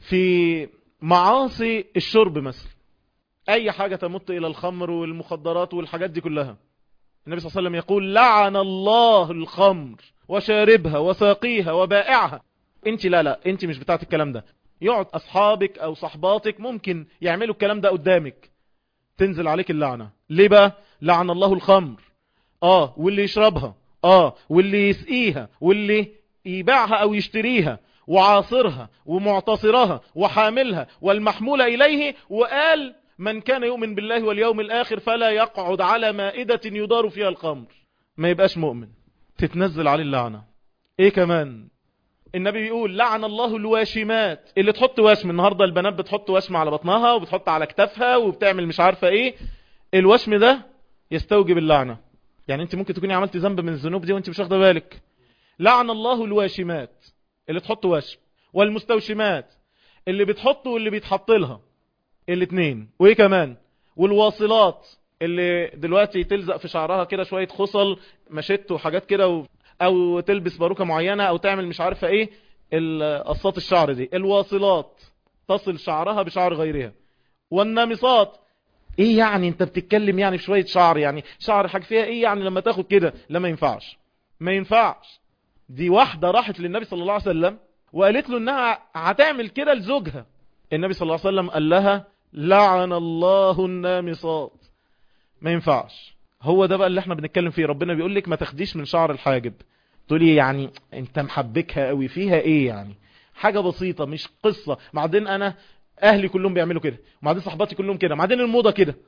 في معاصي الشرب مثلا، اي حاجة تمت الى الخمر والمخدرات والحاجات دي كلها. النبي صلى الله عليه وسلم يقول: لعن الله الخمر وشاربها وساقيها وبائعها. انت لا لا انت مش بتاعت الكلام ده. يقعد اصحابك او صحباتك ممكن يعملوا الكلام ده قدامك، تنزل عليك اللعنة. ليه بقى؟ لعن الله الخمر، اه واللي يشربها، اه واللي يسقيها، واللي يبيعها او يشتريها، وعاصرها ومعتصرها وحاملها والمحمولة اليه. وقال: من كان يؤمن بالله واليوم الاخر فلا يقعد على مائدة يدار فيها الخمر. ما يبقاش مؤمن، تتنزل عليه اللعنة. ايه كمان؟ النبي بيقول: لعن الله الواشمات، اللي تحط وشم. النهاردة البنات بتحط وشم على بطنها وبتحط على كتافها وبتعمل مش عارفة ايه. الوشم ده يستوجب اللعنة. يعني انت ممكن تكوني عملت ذنب من الذنوب دي وانت مش واخده بالك. لعن الله الواشمات، اللي تحط وشم، والمستوشمات، اللي بتحط واللي بيتحط لها الاثنين. وايه كمان؟ والواصلات، اللي دلوقتي تلزق في شعرها كده شوية خصل مشت وحاجات كده و... او تلبس باروكة معينة او تعمل مش عارفة ايه، قصات الشعر دي. الواصلات تصل شعرها بشعر غيرها. والنامصات، ايه يعني انت بتتكلم يعني في شوية شعر، يعني شعر حاجة فيها ايه يعني لما تاخد كده؟ لا ما ينفعش، ما ينفعش. دي واحدة راحت للنبي صلى الله عليه وسلم وقالت له انها هتعمل كده لزوجها. النبي صلى الله عليه وسلم قال لها: لعن الله النامصات. ما ينفعش. هو ده بقى اللي احنا بنتكلم فيه. ربنا بيقول لك ما تاخديش من شعر الحاجب. تقولي يعني انت محبكها قوي، فيها ايه يعني؟ حاجة بسيطة مش قصة. بعدين انا اهلي كلهم بيعملوا كده، وبعدين صحباتي كلهم كده، بعدين الموضة كده.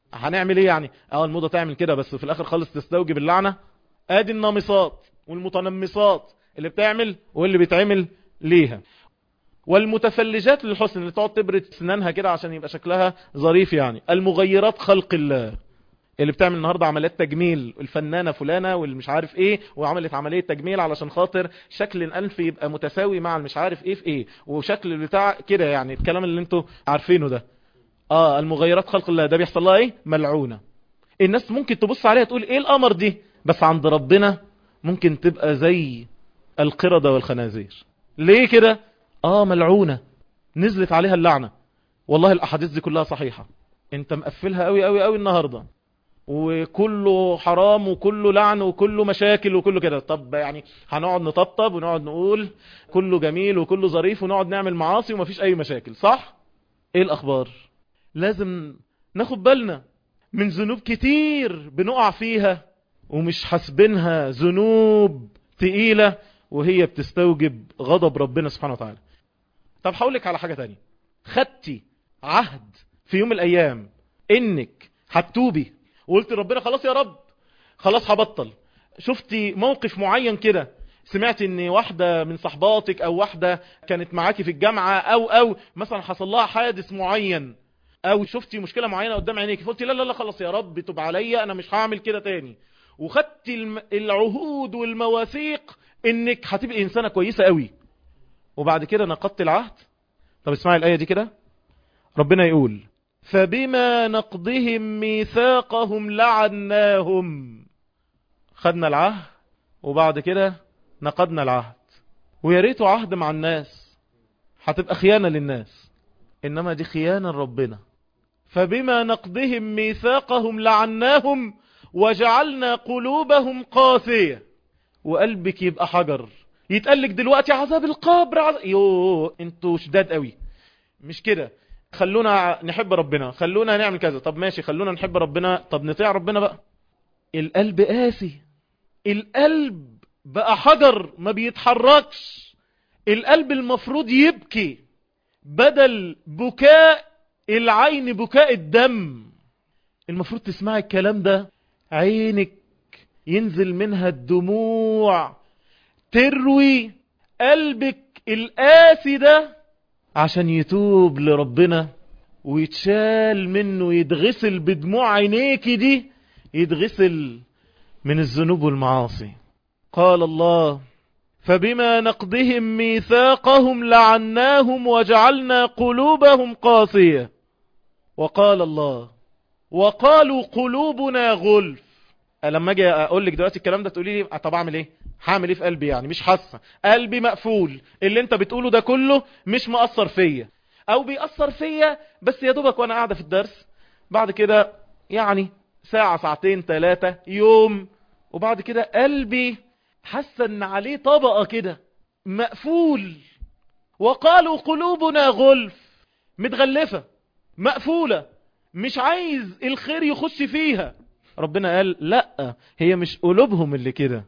هنعمل ايه يعني؟ اه الموضة تعمل كده بس في الاخر خالص تستوجب اللعنة. ادي النامصات والمتنمصات اللي بتعمل واللي بيتعمل ليها. والمتفلجات للحسن اللي تقعد تبرد سنانها كده عشان يبقى شكلها ظريف يعني. المغيرات خلق الله اللي بتعمل النهاردة عمليات تجميل، الفنانة فلانة واللي مش عارف ايه وعملت عملية تجميل علشان خاطر شكل الانف يبقى متساوي مع المش عارف ايه في ايه وشكل بتاع كده يعني الكلام اللي انتوا عارفينه ده. اه المغيرات خلق الله ده بيحصل لها ايه؟ ملعونة. الناس ممكن تبص عليها تقول ايه الامر دي، بس عند ربنا ممكن تبقى زي القردة والخنازير. ليه كده؟ اه ملعونة، نزلت عليها اللعنة. والله الاحاديث دي كلها صحيحة. انت مقفلها قوي قوي قوي النهاردة وكله حرام وكله لعن وكله مشاكل وكله كده. طب يعني هنقعد نطبطب ونقعد نقول كله جميل وكله ظريف ونقعد نعمل معاصي ومفيش اي مشاكل، صح؟ ايه الاخبار؟ لازم ناخد بالنا من ذنوب كتير بنقع فيها ومش حاسبينها ذنوب تقيلة وهي بتستوجب غضب ربنا سبحانه وتعالى. طب هقولك على حاجة تانية. خدتي عهد في يوم من الايام انك هتتوبي وقلت ربنا خلاص يا رب خلاص هبطل. شفتي موقف معين كده، سمعت ان واحدة من صحباتك او واحدة كانت معاكي في الجامعة او او مثلا حصل لها حادث معين او شفتي مشكلة معينة قدام عينيك فقلتي لا لا لا خلاص يا رب تب عليا انا مش هعمل كده تاني، وخدتي العهود والمواثيق انك هتبقي انسانة كويسة قوي، وبعد كده نقضت العهد. طب اسمعي الآية دي كده، ربنا يقول فبما نقضهم ميثاقهم لعناهم. خدنا العهد وبعد كده نقضنا العهد، ويا ريته عهد مع الناس هتبقى خيانة للناس، انما دي خيانة لربنا. فبما نقضهم ميثاقهم لعناهم وجعلنا قلوبهم قاسية. وقلبك يبقى حجر، يتقلك دلوقتي عذاب القبر عذاب... يوه انتوا شداد قوي، مش كده. خلونا نحب ربنا، خلونا نعمل كذا. طب ماشي خلونا نحب ربنا، طب نطيع ربنا بقى. القلب قاسي، القلب بقى حجر ما بيتحركش. القلب المفروض يبكي بدل بكاء العين بكاء الدم. المفروض تسمعي الكلام ده عينك ينزل منها الدموع تروي قلبك القاسي ده عشان يتوب لربنا ويتشال منه، يتغسل بدموع عينيك دي، يتغسل من الذنوب والمعاصي. قال الله فبما نقضهم ميثاقهم لعناهم وجعلنا قلوبهم قاسية. وقال الله وقالوا قلوبنا غلف. لما اجي اقول لك دلوقتي الكلام ده تقولي لي طب اعمل ايه؟ هعمل ايه في قلبي يعني؟ مش حاسه، قلبي مقفول، اللي انت بتقوله ده كله مش مأثر فيا او بيأثر فيا بس يا دوبك وانا قاعده في الدرس، بعد كده يعني ساعه ساعتين ثلاثه يوم، وبعد كده قلبي حاسه ان عليه طبقه كده مقفول. وقالوا قلوبنا غلف، متغلفه مقفوله، مش عايز الخير يخش فيها. ربنا قال لا، هي مش قلوبهم اللي كده،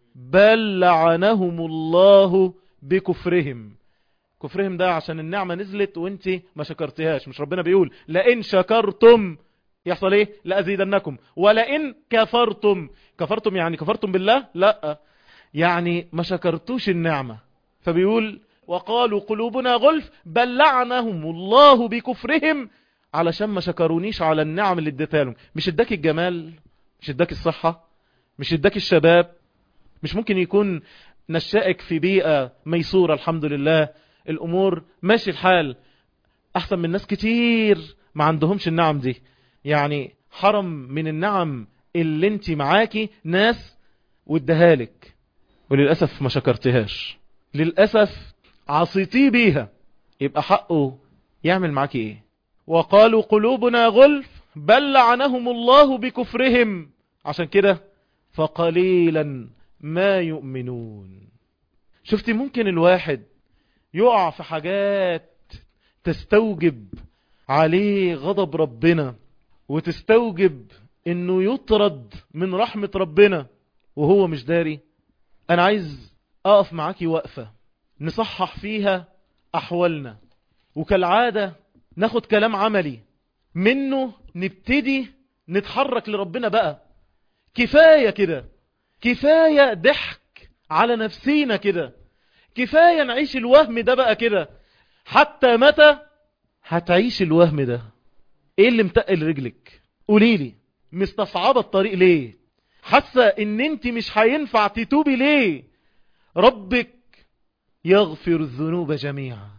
بل لعنهم الله بكفرهم. كفرهم ده عشان النعمة نزلت وانت ما شكرتهاش. مش ربنا بيقول لئن شكرتم يحصل ايه؟ لأزيدنكم ولئن كفرتم. كفرتم يعني كفرتم بالله؟ لا، يعني ما شكرتوش النعمة. فبيقول وقالوا قلوبنا غلف بل لعنهم الله بكفرهم علشان ما شكرونيش على النعم اللي اديتها لهم. مش اداك الجمال، مش اداك الصحة، مش اداك الشباب، مش ممكن يكون نشأك في بيئة ميسورة الحمد لله، الامور ماشي الحال احسن من ناس كتير ما عندهمش النعم دي. يعني حرم من النعم اللي انت معاكي ناس وادهالك وللأسف ما شكرتهاش، للأسف عصيتيه بيها، يبقى حقه يعمل معاكي ايه؟ وقالوا قلوبنا غلف بل لعنهم الله بكفرهم. عشان كده فقليلا ما يؤمنون. شفتي ممكن الواحد يقع في حاجات تستوجب عليه غضب ربنا وتستوجب انه يطرد من رحمة ربنا وهو مش داري. انا عايز اقف معاكي وقفة نصحح فيها احوالنا، وكالعادة ناخد كلام عملي منه نبتدي نتحرك لربنا بقى. كفاية كده، كفاية ضحك على نفسينا كده، كفاية نعيش الوهم ده بقى كده. حتى متى هتعيش الوهم ده؟ ايه اللي متقل رجلك؟ قوليلي. مستصعبة الطريق ليه؟ حاسة ان انت مش هينفع تتوبي ليه؟ ربك يغفر الذنوب جميعا،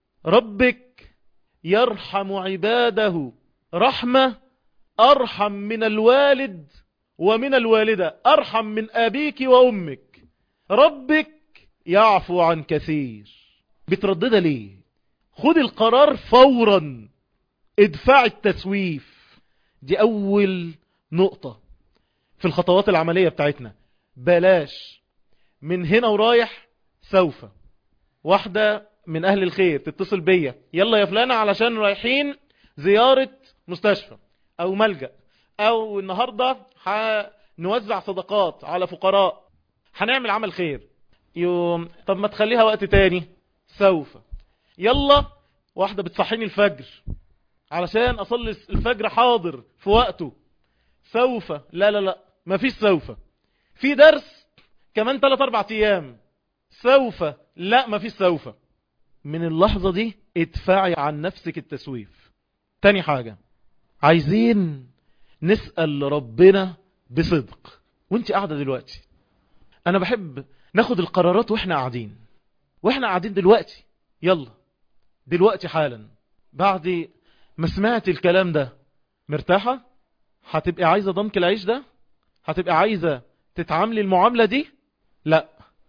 ربك يرحم عباده رحمة أرحم من الوالد ومن الوالدة، أرحم من أبيك وأمك. ربك يعفو عن كثير. بتردد ليه؟ خد القرار فورا، ادفع التسويف. دي أول نقطة في الخطوات العملية بتاعتنا. بلاش من هنا ورايح سوف. واحدة من أهل الخير تتصل بيا، يلا يا فلانة علشان رايحين زيارة مستشفى أو ملجأ، أو النهاردة هنوزع صدقات على فقراء، هنعمل عمل خير يوم. طب ما تخليها وقت تاني. سوف. يلا واحدة بتصحيني الفجر علشان أصلي الفجر حاضر في وقته. سوف. لا لا لا، مفيش سوف. في درس كمان ثلاث أربع أيام. سوف. لا مفيش سوف. من اللحظة دي ادفعي عن نفسك التسويف. تاني حاجة، عايزين نسأل ربنا بصدق. وانت قاعدة دلوقتي، انا بحب ناخد القرارات واحنا قاعدين، واحنا قاعدين دلوقتي. يلا دلوقتي حالا بعد ما سمعت الكلام ده، مرتاحة؟ هتبقى عايزة ضنك العيش ده؟ هتبقى عايزة تتعاملي المعاملة دي؟ لا.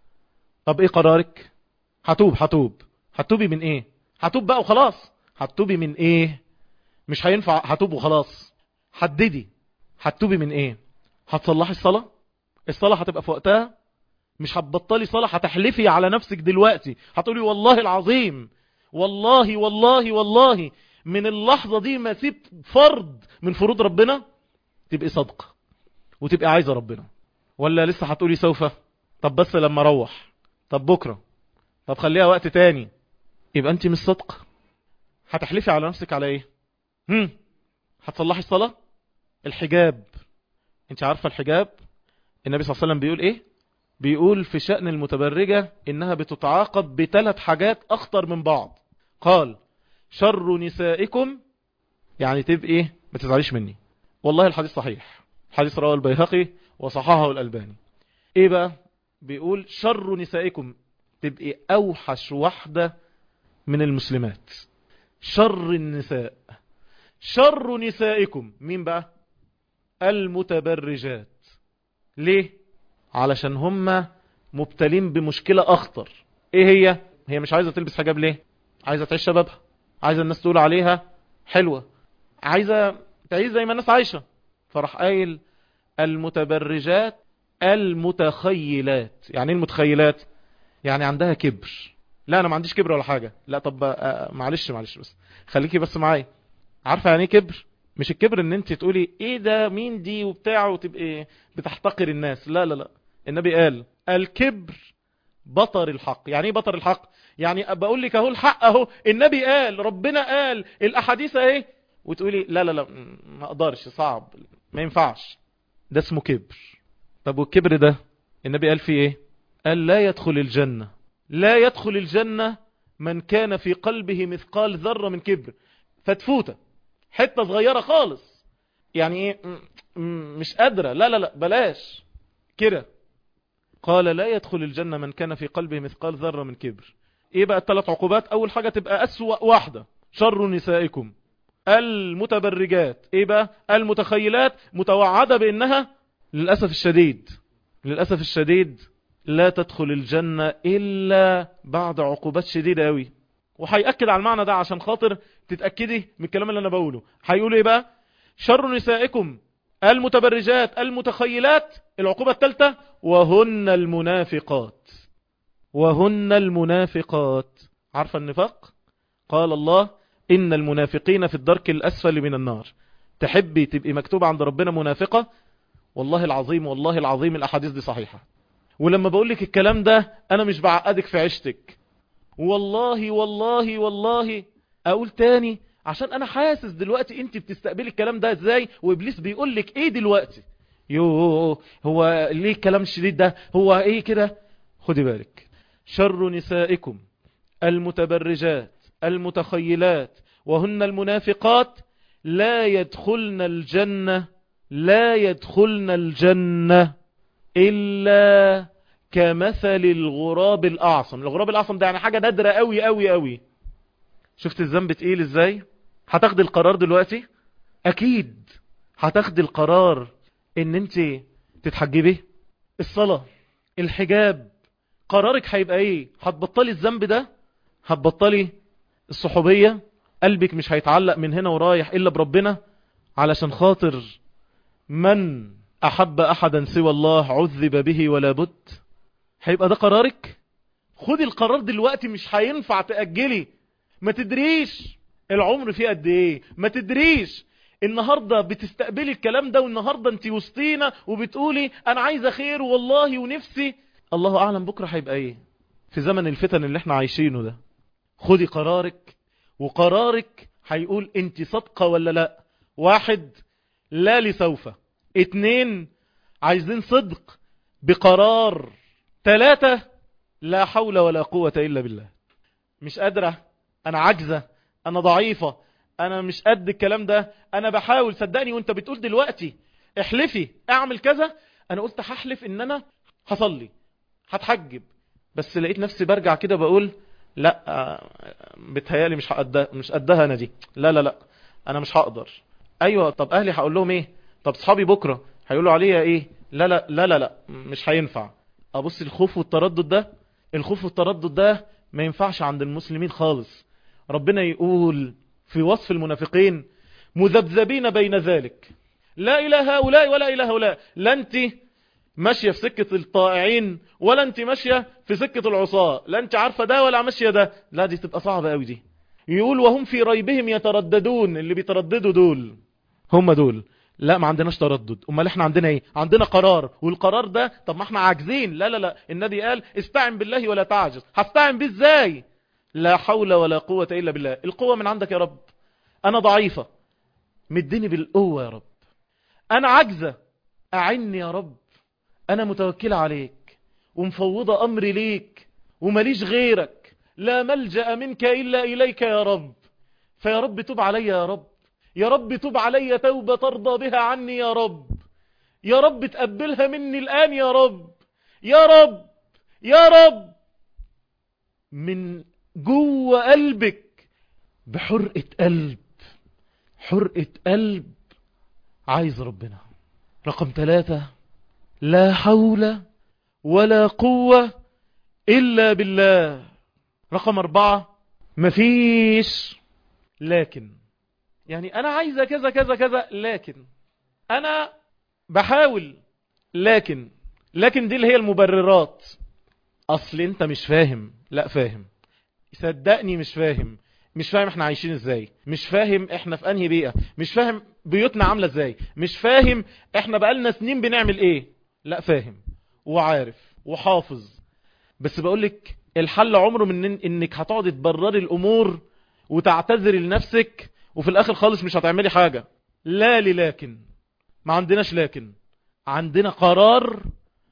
طب ايه قرارك؟ هتوب. هتوب. هتوبي من ايه؟ هتوب بقى وخلاص. هتوبي من ايه؟ مش هينفع هتوب وخلاص. حددي هتوبي من ايه. هتصلحي الصلاة؟ الصلاة هتبقى في وقتها؟ مش هتبطلي صلاة؟ هتحلفي على نفسك دلوقتي، هتقولي والله العظيم، والله والله والله من اللحظة دي ما سيب فرض من فروض ربنا. تبقي صادقة وتبقي عايزة ربنا. ولا لسه هتقولي سوف؟ طب بس لما اروح، طب بكرة، طب خليها وقت تاني. يبقى انت مش صادقة. هتحلفي على نفسك على ايه؟ هم هتصلحي الصلاة؟ الحجاب، انت عارفة الحجاب النبي صلى الله عليه وسلم بيقول ايه؟ بيقول في شأن المتبرجة انها بتتعاقب بثلاث حاجات اخطر من بعض. قال شر نسائكم، يعني تبقى ايه؟ ما تزعليش مني، والله الحديث صحيح، حديث رواه البيهقي وصححه الألباني. ايه بقى؟ بيقول شر نسائكم، تبقى اوحش واحدة من المسلمات. شر النساء. شر نسائكم مين بقى؟ المتبرجات. ليه؟ علشان هم مبتلين بمشكلة اخطر. ايه هي؟ هي مش عايزة تلبس حجاب. ليه؟ عايزة تعيش شبابها، عايزة الناس تقول عليها حلوة، عايزة تعيش زي ما الناس عايشة. فرح قايل المتبرجات المتخيلات. يعني ايه المتخيلات؟ يعني عندها كبر. لا انا ما عنديش كبر ولا حاجة. لا طب معلش معلش بس خليكي بس معايا. عارفة يعني ايه كبر؟ مش الكبر ان انت تقولي ايه ده مين دي وبتاع وتبقي بتحتقر الناس. لا لا لا. النبي قال الكبر بطر الحق. يعني ايه بطر الحق؟ يعني بقول لك اهو الحق اهو، النبي قال، ربنا قال، الاحاديث اهي، وتقولي لا لا لا ما اقدرش، صعب، ما ينفعش. ده اسمه كبر. طب والكبر ده النبي قال فيه ايه؟ قال لا يدخل الجنة، لا يدخل الجنة من كان في قلبه مثقال ذرة من كبر. فتفوتة حتة صغيرة خالص، يعني ايه؟ مش قادرة. لا لا لا بلاش كده. قال لا يدخل الجنة من كان في قلبه مثقال ذرة من كبر. ايه بقى الثلاث عقوبات؟ اول حاجة تبقى اسوأ واحدة، شر نسائكم المتبرجات. ايه بقى؟ المتخيلات، متوعدة بانها للأسف الشديد، للأسف الشديد لا تدخل الجنة الا بعد عقوبات شديدة قوي. وهيأكد على المعنى ده عشان خاطر تتأكدي من الكلام اللي انا بقوله. هيقول ايه بقى؟ شر نسائكم المتبرجات المتخيلات. العقوبة الثالثة وهن المنافقات. وهن المنافقات. عارفة النفاق؟ قال الله إن المنافقين في الدرك الأسفل من النار. تحبي تبقي مكتوب عند ربنا منافقة؟ والله العظيم والله العظيم الأحاديث دي صحيحة. ولما بقولك الكلام ده أنا مش بعقدك في عشتك، والله والله والله. أقول تاني عشان انا حاسس دلوقتي انت بتستقبلي الكلام ده ازاي، وابليس بيقول لك ايه دلوقتي. يوه، هو ليه الكلام الشديد ده؟ هو ايه كده؟ خدي بالك. شر نسائكم المتبرجات المتخيلات وهن المنافقات لا يدخلن الجنة لا يدخلن الجنة إلا كمثل الغراب الأعصم. الغراب الأعصم ده يعني حاجة نادرة قوي قوي قوي. شفت الذنب تقيل ازاي؟ هتاخد القرار دلوقتي، اكيد هتاخد القرار ان انت تتحجبي. الصلاة، الحجاب، قرارك هيبقى ايه؟ هتبطلي الذنب ده؟ هتبطلي الصحوبية؟ قلبك مش هيتعلق من هنا ورايح الا بربنا علشان خاطر من احب احدا سوى الله عذب به ولا بد؟ هيبقى ده قرارك؟ خدي القرار دلوقتي، مش هينفع تأجلي. ما تدريش العمر فيه قد ايه، ما تدريش النهاردة بتستقبلي الكلام ده، والنهاردة انت وسطينا وبتقولي انا عايزة خير والله ونفسي. الله اعلم بكرة هيبقى ايه في زمن الفتن اللي احنا عايشينه ده. خدي قرارك، وقرارك هيقول انت صادقة ولا لا. واحد، لا لسوف. اتنين، عايزين صدق بقرار. تلاتة، لا حول ولا قوة الا بالله. مش قادرة، انا عاجزة، انا ضعيفة، انا مش قد الكلام ده، انا بحاول. صدقني وانت بتقول دلوقتي احلفي اعمل كذا، انا قلت هحلف ان انا هصلي هتحجب، بس لقيت نفسي برجع كده بقول لا، بتهيالي مش هقدها، مش قدها انا دي، لا لا لا انا مش هقدر. ايوه، طب اهلي هقول لهم ايه؟ طب صحابي بكرة هيقولوا عليا ايه؟ لا لا لا لا لا مش هينفع. ابص، الخوف والتردد ده، الخوف والتردد ده ما ينفعش عند المسلمين خالص. ربنا يقول في وصف المنافقين مذبذبين بين ذلك، لا إله هؤلاء ولا إله هؤلاء. لا انت ماشية في سكة الطائعين ولا انت ماشية في سكة العصاة، لا انت عارفة ده ولا ماشية ده. لا دي تبقى صعبة قوي دي. يقول وهم في ريبهم يترددون، اللي بيترددوا دول هم دول. لا ما عندناش تردد، امال احنا عندنا ايه؟ عندنا قرار، والقرار ده طب ما احنا عاجزين. لا لا لا، النبي قال استعن بالله ولا تعجز. هستعن بيه ازاي؟ لا حول ولا قوة الا بالله. القوة من عندك يا رب، انا ضعيفة مديني بالقوة يا رب، انا عاجزة اعني يا رب، انا متوكلة عليك ومفوضة امري ليك ومليش غيرك، لا ملجأ منك الا اليك يا رب. فيا رب توب علي يا رب، يا رب توب علي توبة ترضى بها عني يا رب، يا رب تقبلها مني الآن يا رب، يا رب يا رب. من جوه قلبك بحرقة قلب، حرقة قلب عايز ربنا. رقم ثلاثة، لا حول ولا قوة إلا بالله. رقم أربعة، مفيش لكن. يعني أنا عايزة كذا كذا كذا، لكن أنا بحاول، لكن لكن دي اللي هي المبررات. أصل أنت مش فاهم. لا فاهم، صدقني مش فاهم. مش فاهم احنا عايشين ازاي، مش فاهم احنا في انهي بيئة، مش فاهم بيوتنا عاملة ازاي، مش فاهم احنا بقالنا سنين بنعمل ايه. لا فاهم وعارف وحافظ، بس بقولك الحل عمره من انك هتقعد تبرري الامور وتعتذري لنفسك وفي الاخر خالص مش هتعملي حاجة. لا لكن، ما عندناش لكن، عندنا قرار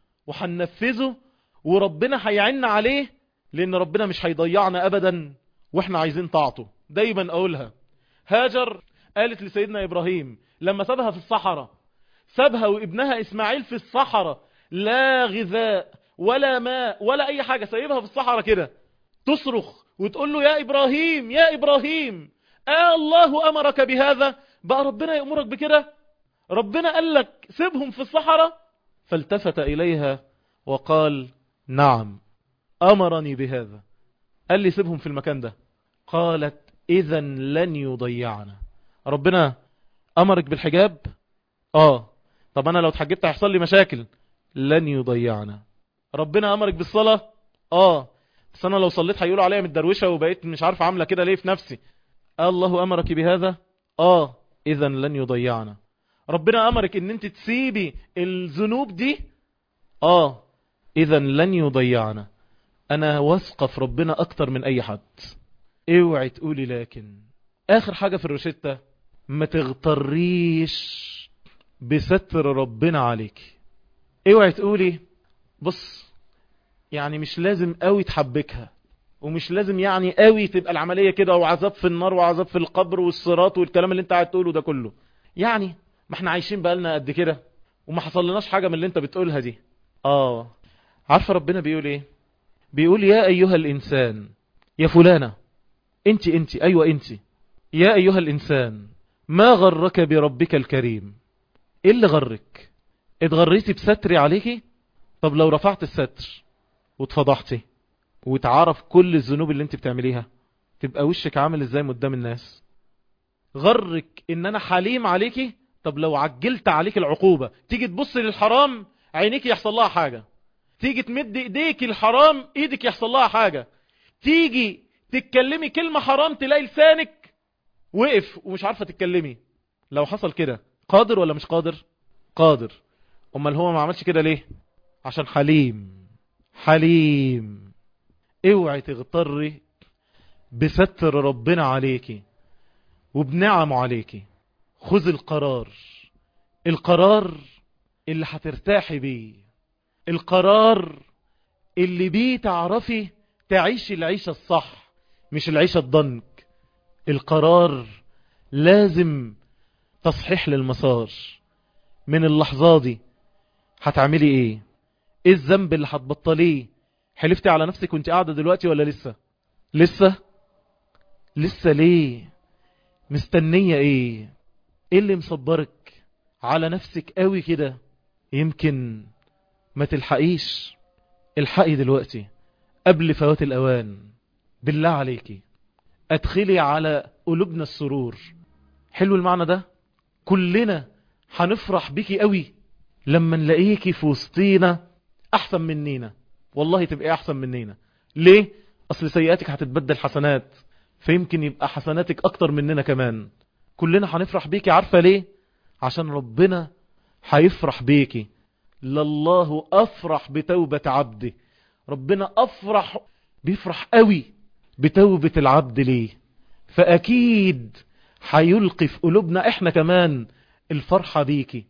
وهننفذه وربنا هيعنا عليه، لان ربنا مش هيضيعنا ابدا واحنا عايزين طاعته. دايما اقولها، هاجر قالت لسيدنا ابراهيم لما سابها في الصحراء، سابها وابنها اسماعيل في الصحراء، لا غذاء ولا ماء ولا اي حاجة، سايبها في الصحراء كده، تصرخ وتقول له يا ابراهيم يا ابراهيم، آه الله امرك بهذا؟ بقى ربنا يأمرك بكده؟ ربنا قال لك سيبهم في الصحراء؟ فالتفت اليها وقال نعم امرني بهذا، قال لي سيبهم في المكان ده. قالت اذا لن يضيعنا. ربنا امرك بالحجاب؟ اه. طب انا لو اتحجبت هيحصل لي مشاكل؟ لن يضيعنا. ربنا امرك بالصلاة؟ اه. بس انا لو صليت هيقولوا عليا متدروشة وبقيت مش عارف عاملة كده ليه في نفسي. الله امرك بهذا؟ اه. اذا لن يضيعنا. ربنا امرك ان انت تسيبي الذنوب دي؟ اه. اذا لن يضيعنا. انا واثقة في ربنا اكتر من اي حد. اوعي تقولي لكن، اخر حاجة في الروشتة، ما تغتريش بستر ربنا عليك. اوعي تقولي بص يعني مش لازم قوي تحبكها، ومش لازم يعني قوي تبقى العملية كده وعذاب في النار وعذاب في القبر والصراط والكلام اللي انت قاعد تقوله ده كله. يعني ما احنا عايشين بقالنا قد كده وما حصل لناش حاجة من اللي انت بتقولها دي. اه عارفة ربنا بيقول ايه؟ بيقول يا ايها الانسان، يا فلانة انت انت ايوه انت، يا ايها الانسان ما غرك بربك الكريم. ايه اللي غرك؟ اتغريتي بستري عليكي؟ طب لو رفعت الستر واتفضحتي وتعرف كل الذنوب اللي انت بتعمليها، تبقى وشك عامل ازاي قدام الناس؟ غرك ان انا حليم عليكي؟ طب لو عجلت عليك العقوبة، تيجي تبص للحرام عينيك يحصل لها حاجة، تيجي تمد ايديك الحرام ايدك يحصل لها حاجة، تيجي تتكلمي كلمة حرام تلاقي لسانك وقف ومش عارفة تتكلمي. لو حصل كده قادر ولا مش قادر؟ قادر. امال هو ما عملش كده ليه؟ عشان حليم. حليم. اوعي تغتري بستر ربنا عليكي وبنعمه عليكي. خذ القرار، القرار اللي هترتاحي بيه، القرار اللي بيه تعرفي تعيشي العيشة الصح مش العيشة الضنك. القرار لازم تصحيح للمسار. من اللحظة دي هتعملي ايه؟ ايه الذنب اللي هتبطليه؟ حلفتي على نفسك وانت قاعدة دلوقتي ولا لسه؟ لسه؟ لسه ليه؟ مستنية ايه؟ ايه اللي مصبرك على نفسك قوي كده؟ يمكن ما تلحقيش. الحقي دلوقتي قبل فوات الاوان. بالله عليكي ادخلي على قلوبنا السرور. حلو المعنى ده. كلنا هنفرح بيكي قوي لما نلاقيكي في وسطينا احسن مننا. والله تبقى احسن مننا. ليه؟ اصل سيئاتك هتتبدل حسنات، فيمكن يبقى حسناتك اكتر مننا كمان. كلنا هنفرح بيكي. عارفة ليه؟ عشان ربنا هيفرح بيكي. لله افرح بتوبة عبده. ربنا افرح، بيفرح قوي بتوبة العبد. ليه؟ فاكيد هيلقي في قلوبنا احنا كمان الفرحة بيكي.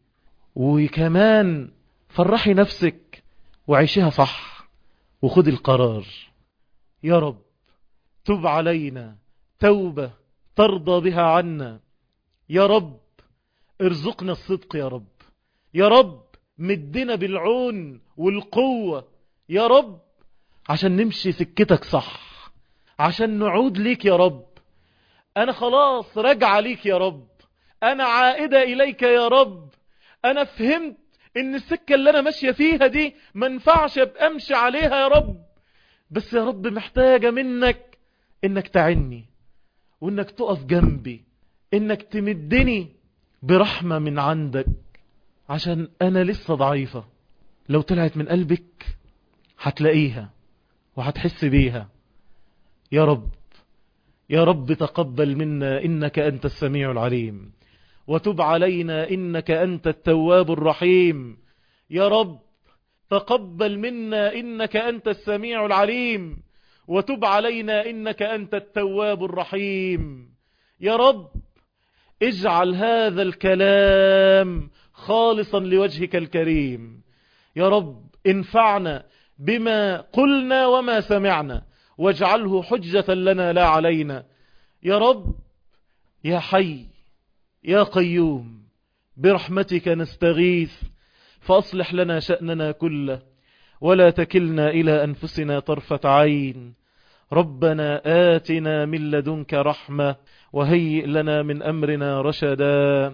وكمان فرحي نفسك وعيشيها صح وخد القرار. يا رب تب علينا توبة ترضى بها عنا. يا رب ارزقنا الصدق. يا رب، يا رب مدنا بالعون والقوة. يا رب عشان نمشي سكتك صح، عشان نعود ليك يا رب. انا خلاص راجع ليك يا رب، انا عائدة اليك يا رب. انا فهمت ان السكة اللي انا ماشية فيها دي منفعش ابقى امشي عليها يا رب، بس يا رب محتاجة منك انك تعني وانك تقف جنبي، انك تمدني برحمة من عندك، عشان انا لسه ضعيفة. لو طلعت من قلبك هتلاقيها وهتحس بيها. يا رب، يا رب تقبل منا إنك أنت السميع العليم، وتب علينا إنك أنت التواب الرحيم. يا رب تقبل منا إنك أنت السميع العليم، وتب علينا إنك أنت التواب الرحيم. يا رب اجعل هذا الكلام خالصا لوجهك الكريم. يا رب انفعنا بما قلنا وما سمعنا، واجعله حجة لنا لا علينا. يا رب يا حي يا قيوم برحمتك نستغيث، فأصلح لنا شأننا كله ولا تكلنا إلى أنفسنا طرفة عين. ربنا آتنا من لدنك رحمة وهيئ لنا من أمرنا رشدا.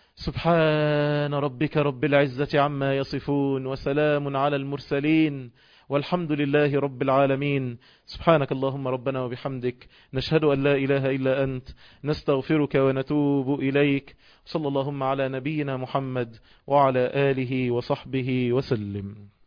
سبحان ربك رب العزة عما يصفون، وسلام على المرسلين، والحمد لله رب العالمين. سبحانك اللهم ربنا وبحمدك، نشهد أن لا إله إلا أنت، نستغفرك ونتوب إليك. صلى اللهم على نبينا محمد وعلى آله وصحبه وسلم.